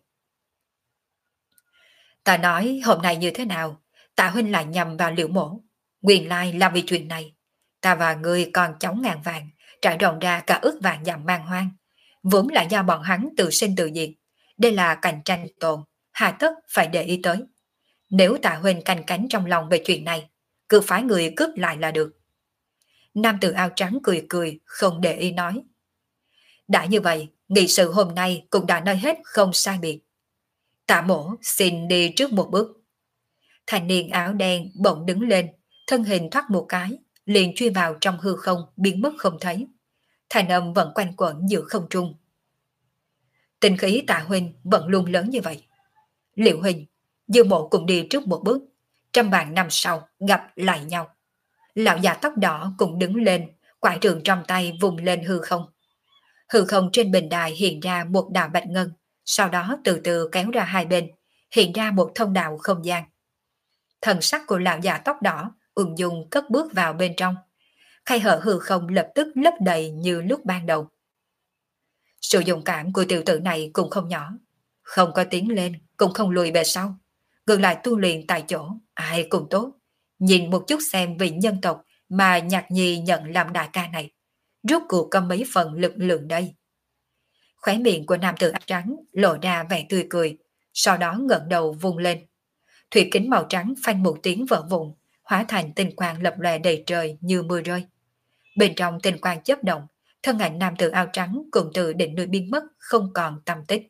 Ta nói hôm nay như thế nào, Tạ huynh lại nhầm vào Liệu mổ. Nguyên lai là vì chuyện này. Ta và ngươi còn cháu ngàn vàng, trải rộng ra cả ước vàng dặm mang hoang. vốn là do bọn hắn tự sinh tự diệt. Đây là cạnh tranh tồn, hà tất phải để ý tới. Nếu Tạ Huynh canh cánh trong lòng về chuyện này, cứ phái người cướp lại là được. Nam tử áo trắng cười cười, không để ý nói. Đã như vậy, nghị sự hôm nay cũng đã nói hết không sai biệt. Tạ mổ xin đi trước một bước. Thanh niên áo đen bỗng đứng lên, thân hình thoát một cái, liền truy vào trong hư không, biến mất không thấy. Thanh âm vẫn quanh quẩn giữa không trung. Tình khí Tạ huynh vẫn luôn lớn như vậy. Liệu huynh, Dư mộ cũng đi trước một bước, trăm vạn năm sau gặp lại nhau. Lão già tóc đỏ cũng đứng lên, quải trường trong tay vùng lên hư không. Hư không trên bình đài hiện ra một đạo bạch ngân, sau đó từ từ kéo ra hai bên, hiện ra một thông đạo không gian. Thần sắc của lão già tóc đỏ ung dung cất bước vào bên trong. Khay hở hư không lập tức lấp đầy như lúc ban đầu. Sự dũng cảm của tiểu tử này cũng không nhỏ, không có tiến lên, cũng không lùi về sau. Ngược lại tu luyện tại chỗ, ai cũng tốt. Nhìn một chút xem vị nhân tộc mà Nhạc Nhi nhận làm đại ca này, rốt cuộc có mấy phần lực lượng đây. Khóe miệng của nam tử áo trắng lộ ra vẻ tươi cười, sau đó ngẩng đầu vung lên. Thủy kính màu trắng phanh một tiếng vỡ vụn, hóa thành tinh quang lập lòe đầy trời như mưa rơi. Bên trong tinh quang chớp động, thân ảnh nam tử áo trắng cùng từ đỉnh núi biến mất, không còn tăm tích.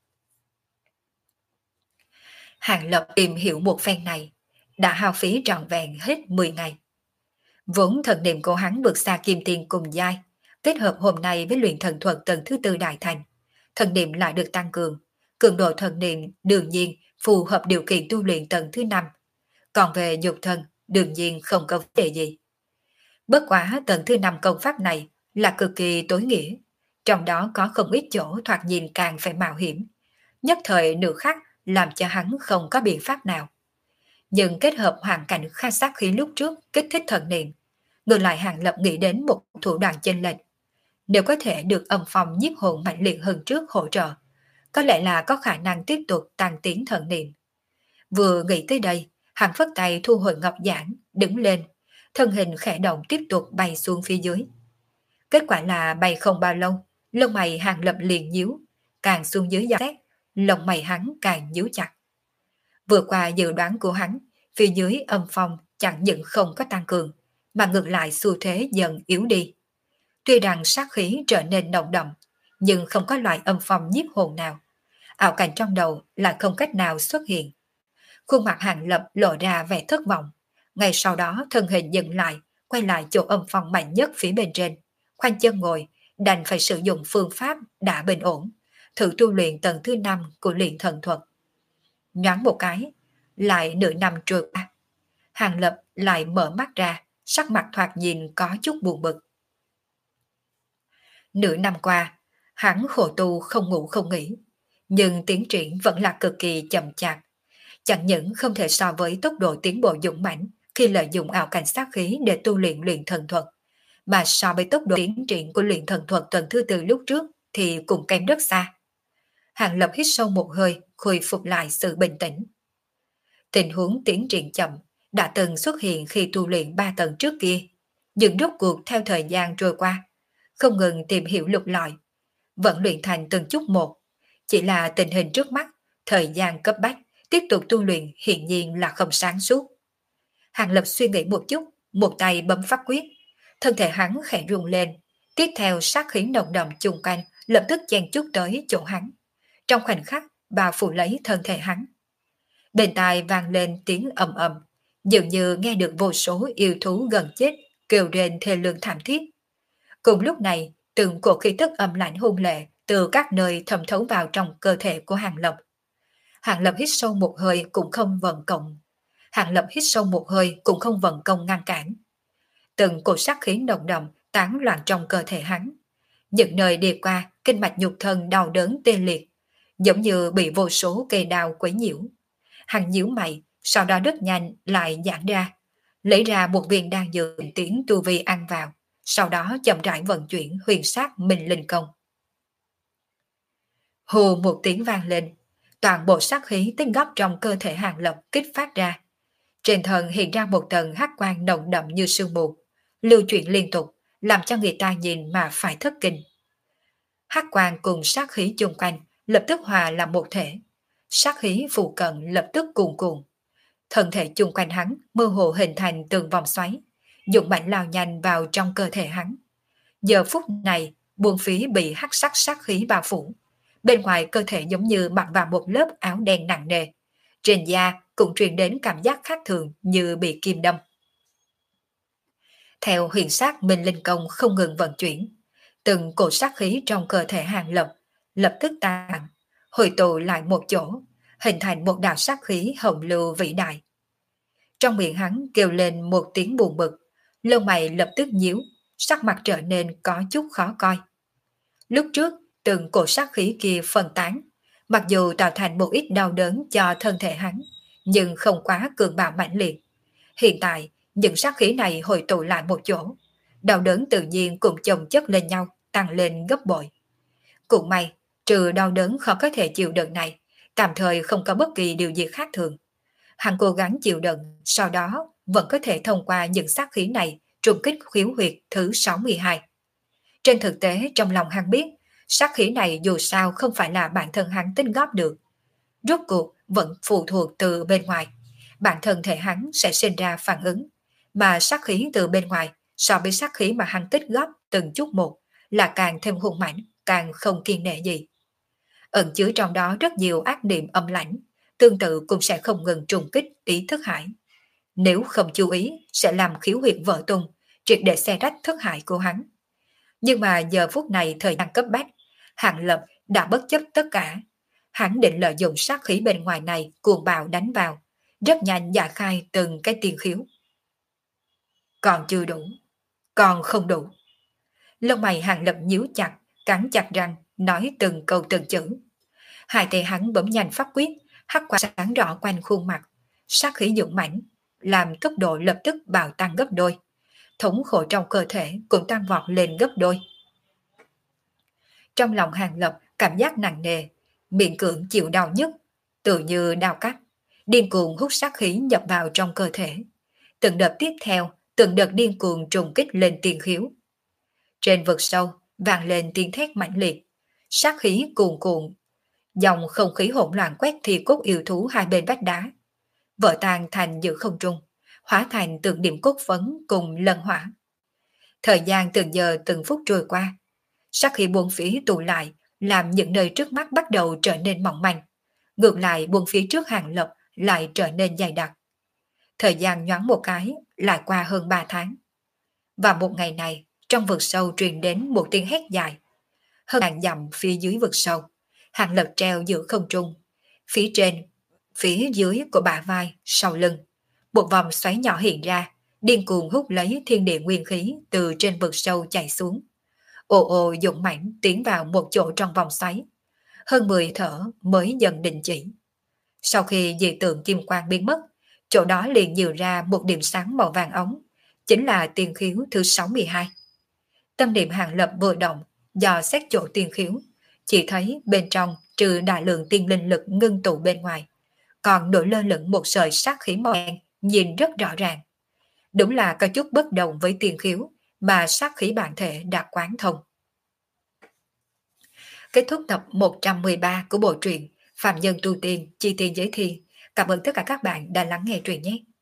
Hàng Lập tìm hiểu một phen này, đã hao phí trọn vẹn hết mười ngày. Vốn thần niệm của hắn vượt xa kim tiền cùng giai, kết hợp hôm nay với luyện thần thuật tầng thứ tư đại thành, thần niệm lại được tăng cường. Cường độ thần niệm đương nhiên phù hợp điều kiện tu luyện tầng thứ năm. Còn về nhục thân, đương nhiên không có vấn đề gì. Bất quá tầng thứ năm công pháp này là cực kỳ tối nghĩa, trong đó có không ít chỗ thoạt nhìn càng phải mạo hiểm. Nhất thời nửa khắc làm cho hắn không có biện pháp nào. Nhưng kết hợp hoàn cảnh khai sát khí lúc trước kích thích thần niệm, ngược lại Hàng Lập nghĩ đến một thủ đoạn chênh lệch. Nếu có thể được âm phong nhiếp hồn mạnh liệt hơn trước hỗ trợ, có lẽ là có khả năng tiếp tục tăng tiến thần niệm. Vừa nghĩ tới đây, hắn phất tay thu hồi ngọc giản, đứng lên, thân hình khẽ động tiếp tục bay xuống phía dưới. Kết quả là bay không bao lâu, lông mày Hàng Lập liền nhíu, càng xuống dưới dò xét, lông mày hắn càng nhíu chặt. Vừa qua dự đoán của hắn, phía dưới âm phong chẳng những không có tăng cường, mà ngược lại xu thế dần yếu đi. Tuy rằng sát khí trở nên nồng đậm, nhưng không có loại âm phong nhiếp hồn nào. Ảo cảnh trong đầu lại không cách nào xuất hiện. Khuôn mặt Hàng Lập lộ ra vẻ thất vọng. Ngay sau đó thân hình dừng lại, quay lại chỗ âm phong mạnh nhất phía bên trên. Khoanh chân ngồi, đành phải sử dụng phương pháp đã bình ổn, thử tu luyện tầng thứ năm của luyện thần thuật. Nhoáng một cái, lại nửa năm trôi qua. Hàng Lập lại mở mắt ra, sắc mặt thoạt nhìn có chút buồn bực. Nửa năm qua, hắn khổ tu không ngủ không nghỉ, nhưng tiến triển vẫn là cực kỳ chậm chạp. Chẳng những không thể so với tốc độ tiến bộ dũng mãnh khi lợi dụng ảo cảnh sát khí để tu luyện luyện thần thuật, mà so với tốc độ tiến triển của luyện thần thuật tuần thứ tư lúc trước thì cũng kém rất xa. Hàng Lập hít sâu một hơi, khôi phục lại sự bình tĩnh. Tình huống tiến triển chậm đã từng xuất hiện khi tu luyện ba tầng trước kia, nhưng rốt cuộc theo thời gian trôi qua, không ngừng tìm hiểu lục lọi, vẫn luyện thành từng chút một. Chỉ là tình hình trước mắt, thời gian cấp bách, tiếp tục tu luyện hiển nhiên là không sáng suốt. Hàng Lập suy nghĩ một chút, một tay bấm pháp quyết, thân thể hắn khẽ rung lên, tiếp theo sát khí nồng đậm chung quanh lập tức chen chúc tới chỗ hắn. Trong khoảnh khắc, bao phủ lấy thân thể hắn. Bên tai vang lên tiếng ầm ầm, dường như nghe được vô số yêu thú gần chết kêu rên thê lương thảm thiết. Cùng lúc này, từng cổ khí tức âm lạnh hung lệ từ các nơi thẩm thấu vào trong cơ thể của Hàng Lập. Hàng Lập hít sâu một hơi cũng không vận công. Hàng Lập hít sâu một hơi cũng không vận công ngăn cản. Từng cổ sát khí nồng đậm tán loạn trong cơ thể hắn. Những nơi đi qua, kinh mạch nhục thân đau đớn tê liệt, giống như bị vô số cây đao quấy nhiễu. Hắn nhíu mày, sau đó rất nhanh lại giãn ra, lấy ra một viên đan dược tiến tu vi ăn vào, sau đó chậm rãi vận chuyển huyền sát minh linh công. Hù một tiếng vang lên, toàn bộ sát khí tinh góc trong cơ thể Hàng Lập kích phát ra. Trên thân hiện ra một tầng hắc quang nồng đậm như sương mù, lưu chuyển liên tục, làm cho người ta nhìn mà phải thất kinh. hắc quang cùng sát khí chung quanh lập tức hòa làm một thể. Sát khí phụ cận lập tức cuồn cuộn. Thân thể chung quanh hắn mơ hồ hình thành từng vòng xoáy, dụng mạnh lao nhanh vào trong cơ thể hắn. Giờ phút này, buồn phí bị hắc sắc sát khí bao phủ. Bên ngoài cơ thể giống như mặc vào một lớp áo đen nặng nề. Trên da cũng truyền đến cảm giác khác thường như bị kim đâm. Theo huyền sát Minh Linh Công không ngừng vận chuyển, từng cột sát khí trong cơ thể Hàng Lập lập tức tan, hội tụ lại một chỗ, hình thành một đạo sát khí hồng lưu vĩ đại. Trong miệng hắn kêu lên một tiếng buồn bực, lông mày lập tức nhíu, sắc mặt trở nên có chút khó coi. Lúc trước, từng cột sát khí kia phân tán, mặc dù tạo thành một ít đau đớn cho thân thể hắn, nhưng không quá cường bạo mãnh liệt. Hiện tại, những sát khí này hội tụ lại một chỗ, đau đớn tự nhiên cùng chồng chất lên nhau, tăng lên gấp bội. Cũng may, trừ đau đớn khó có thể chịu đựng này, tạm thời không có bất kỳ điều gì khác thường. Hắn cố gắng chịu đựng, sau đó vẫn có thể thông qua những sát khí này trùng kích khiếu huyệt thứ sáu mươi hai. Trên thực tế, trong lòng hắn biết, sát khí này dù sao không phải là bản thân hắn tích góp được. Rốt cuộc vẫn phụ thuộc từ bên ngoài. Bản thân thể hắn sẽ sinh ra phản ứng, mà sát khí từ bên ngoài so với sát khí mà hắn tích góp từng chút một là càng thêm hung mãnh, càng không kiên nể gì. Ẩn chứa trong đó rất nhiều ác niệm âm lãnh, tương tự cũng sẽ không ngừng trùng kích ý thức hải. Nếu không chú ý sẽ làm khiếu huyệt vỡ tung, triệt để xé rách thức hải của hắn. Nhưng mà giờ phút này thời gian cấp bách, Hàng Lập đã bất chấp tất cả. Hắn định lợi dụng sát khí bên ngoài này cuồng bạo đánh vào, rất nhanh giải khai từng cái tiền khiếu. Còn chưa đủ, còn không đủ. Lông mày Hàng Lập nhíu chặt, cắn chặt răng, nói từng câu từng chữ. Hai tay hắn bấm nhanh pháp quyết, hắc quang sáng rõ quanh khuôn mặt, sát khí dũng mãnh, làm tốc độ lập tức bạo tăng gấp đôi. Thống khổ trong cơ thể cũng tăng vọt lên gấp đôi. Trong lòng Hàng Lập cảm giác nặng nề, miệng cưỡng chịu đau nhất, tự như đau cắt, điên cuồng hút sát khí nhập vào trong cơ thể. Từng đợt tiếp theo, từng đợt điên cuồng trùng kích lên tiền khiếu. Trên vực sâu, vang lên tiếng thét mãnh liệt, sát khí cuồn cuộn, dòng không khí hỗn loạn quét thi cốt yêu thú hai bên vách đá, vỡ tan thành giữa không trung, hóa thành từng điểm cốt phấn cùng lân hỏa. Thời gian từng giờ từng phút trôi qua, sát khí buông phía tụ lại, làm những nơi trước mắt bắt đầu trở nên mỏng manh. Ngược lại buông phía trước Hàng Lập lại trở nên dày đặc. Thời gian nhoáng một cái, lại qua hơn ba tháng. Và một ngày này, trong vực sâu truyền đến một tiếng hét dài. Hơn ngàn dặm phía dưới vực sâu, Hàng Lập treo giữa không trung. Phía trên, phía dưới của bả vai, sau lưng, một vòng xoáy nhỏ hiện ra, điên cuồng hút lấy thiên địa nguyên khí từ trên vực sâu chảy xuống. Ồ ồ dũng mãnh tiến vào một chỗ trong vòng xoáy. Hơn mười thở mới dần đình chỉ. Sau khi dị tượng kim quang biến mất, chỗ đó liền nhiều ra một điểm sáng màu vàng ống, chính là tiền khiếu thứ sáu mươi hai. Tâm niệm Hàng Lập vừa động, dò xét chỗ tiền khiếu, chỉ thấy bên trong trừ đại lượng tiên linh lực ngưng tụ bên ngoài, còn nổi lơ lửng một sợi sát khí màu đen, nhìn rất rõ ràng. Đúng là có chút bất đồng với tiền khiếu mà sát khí bản thể đã quán thông. Kết thúc tập một trăm mười ba của bộ truyện Phạm Nhân Tu Tiên Chi Tiên Giới Thiên. Cảm ơn tất cả các bạn đã lắng nghe truyện nhé.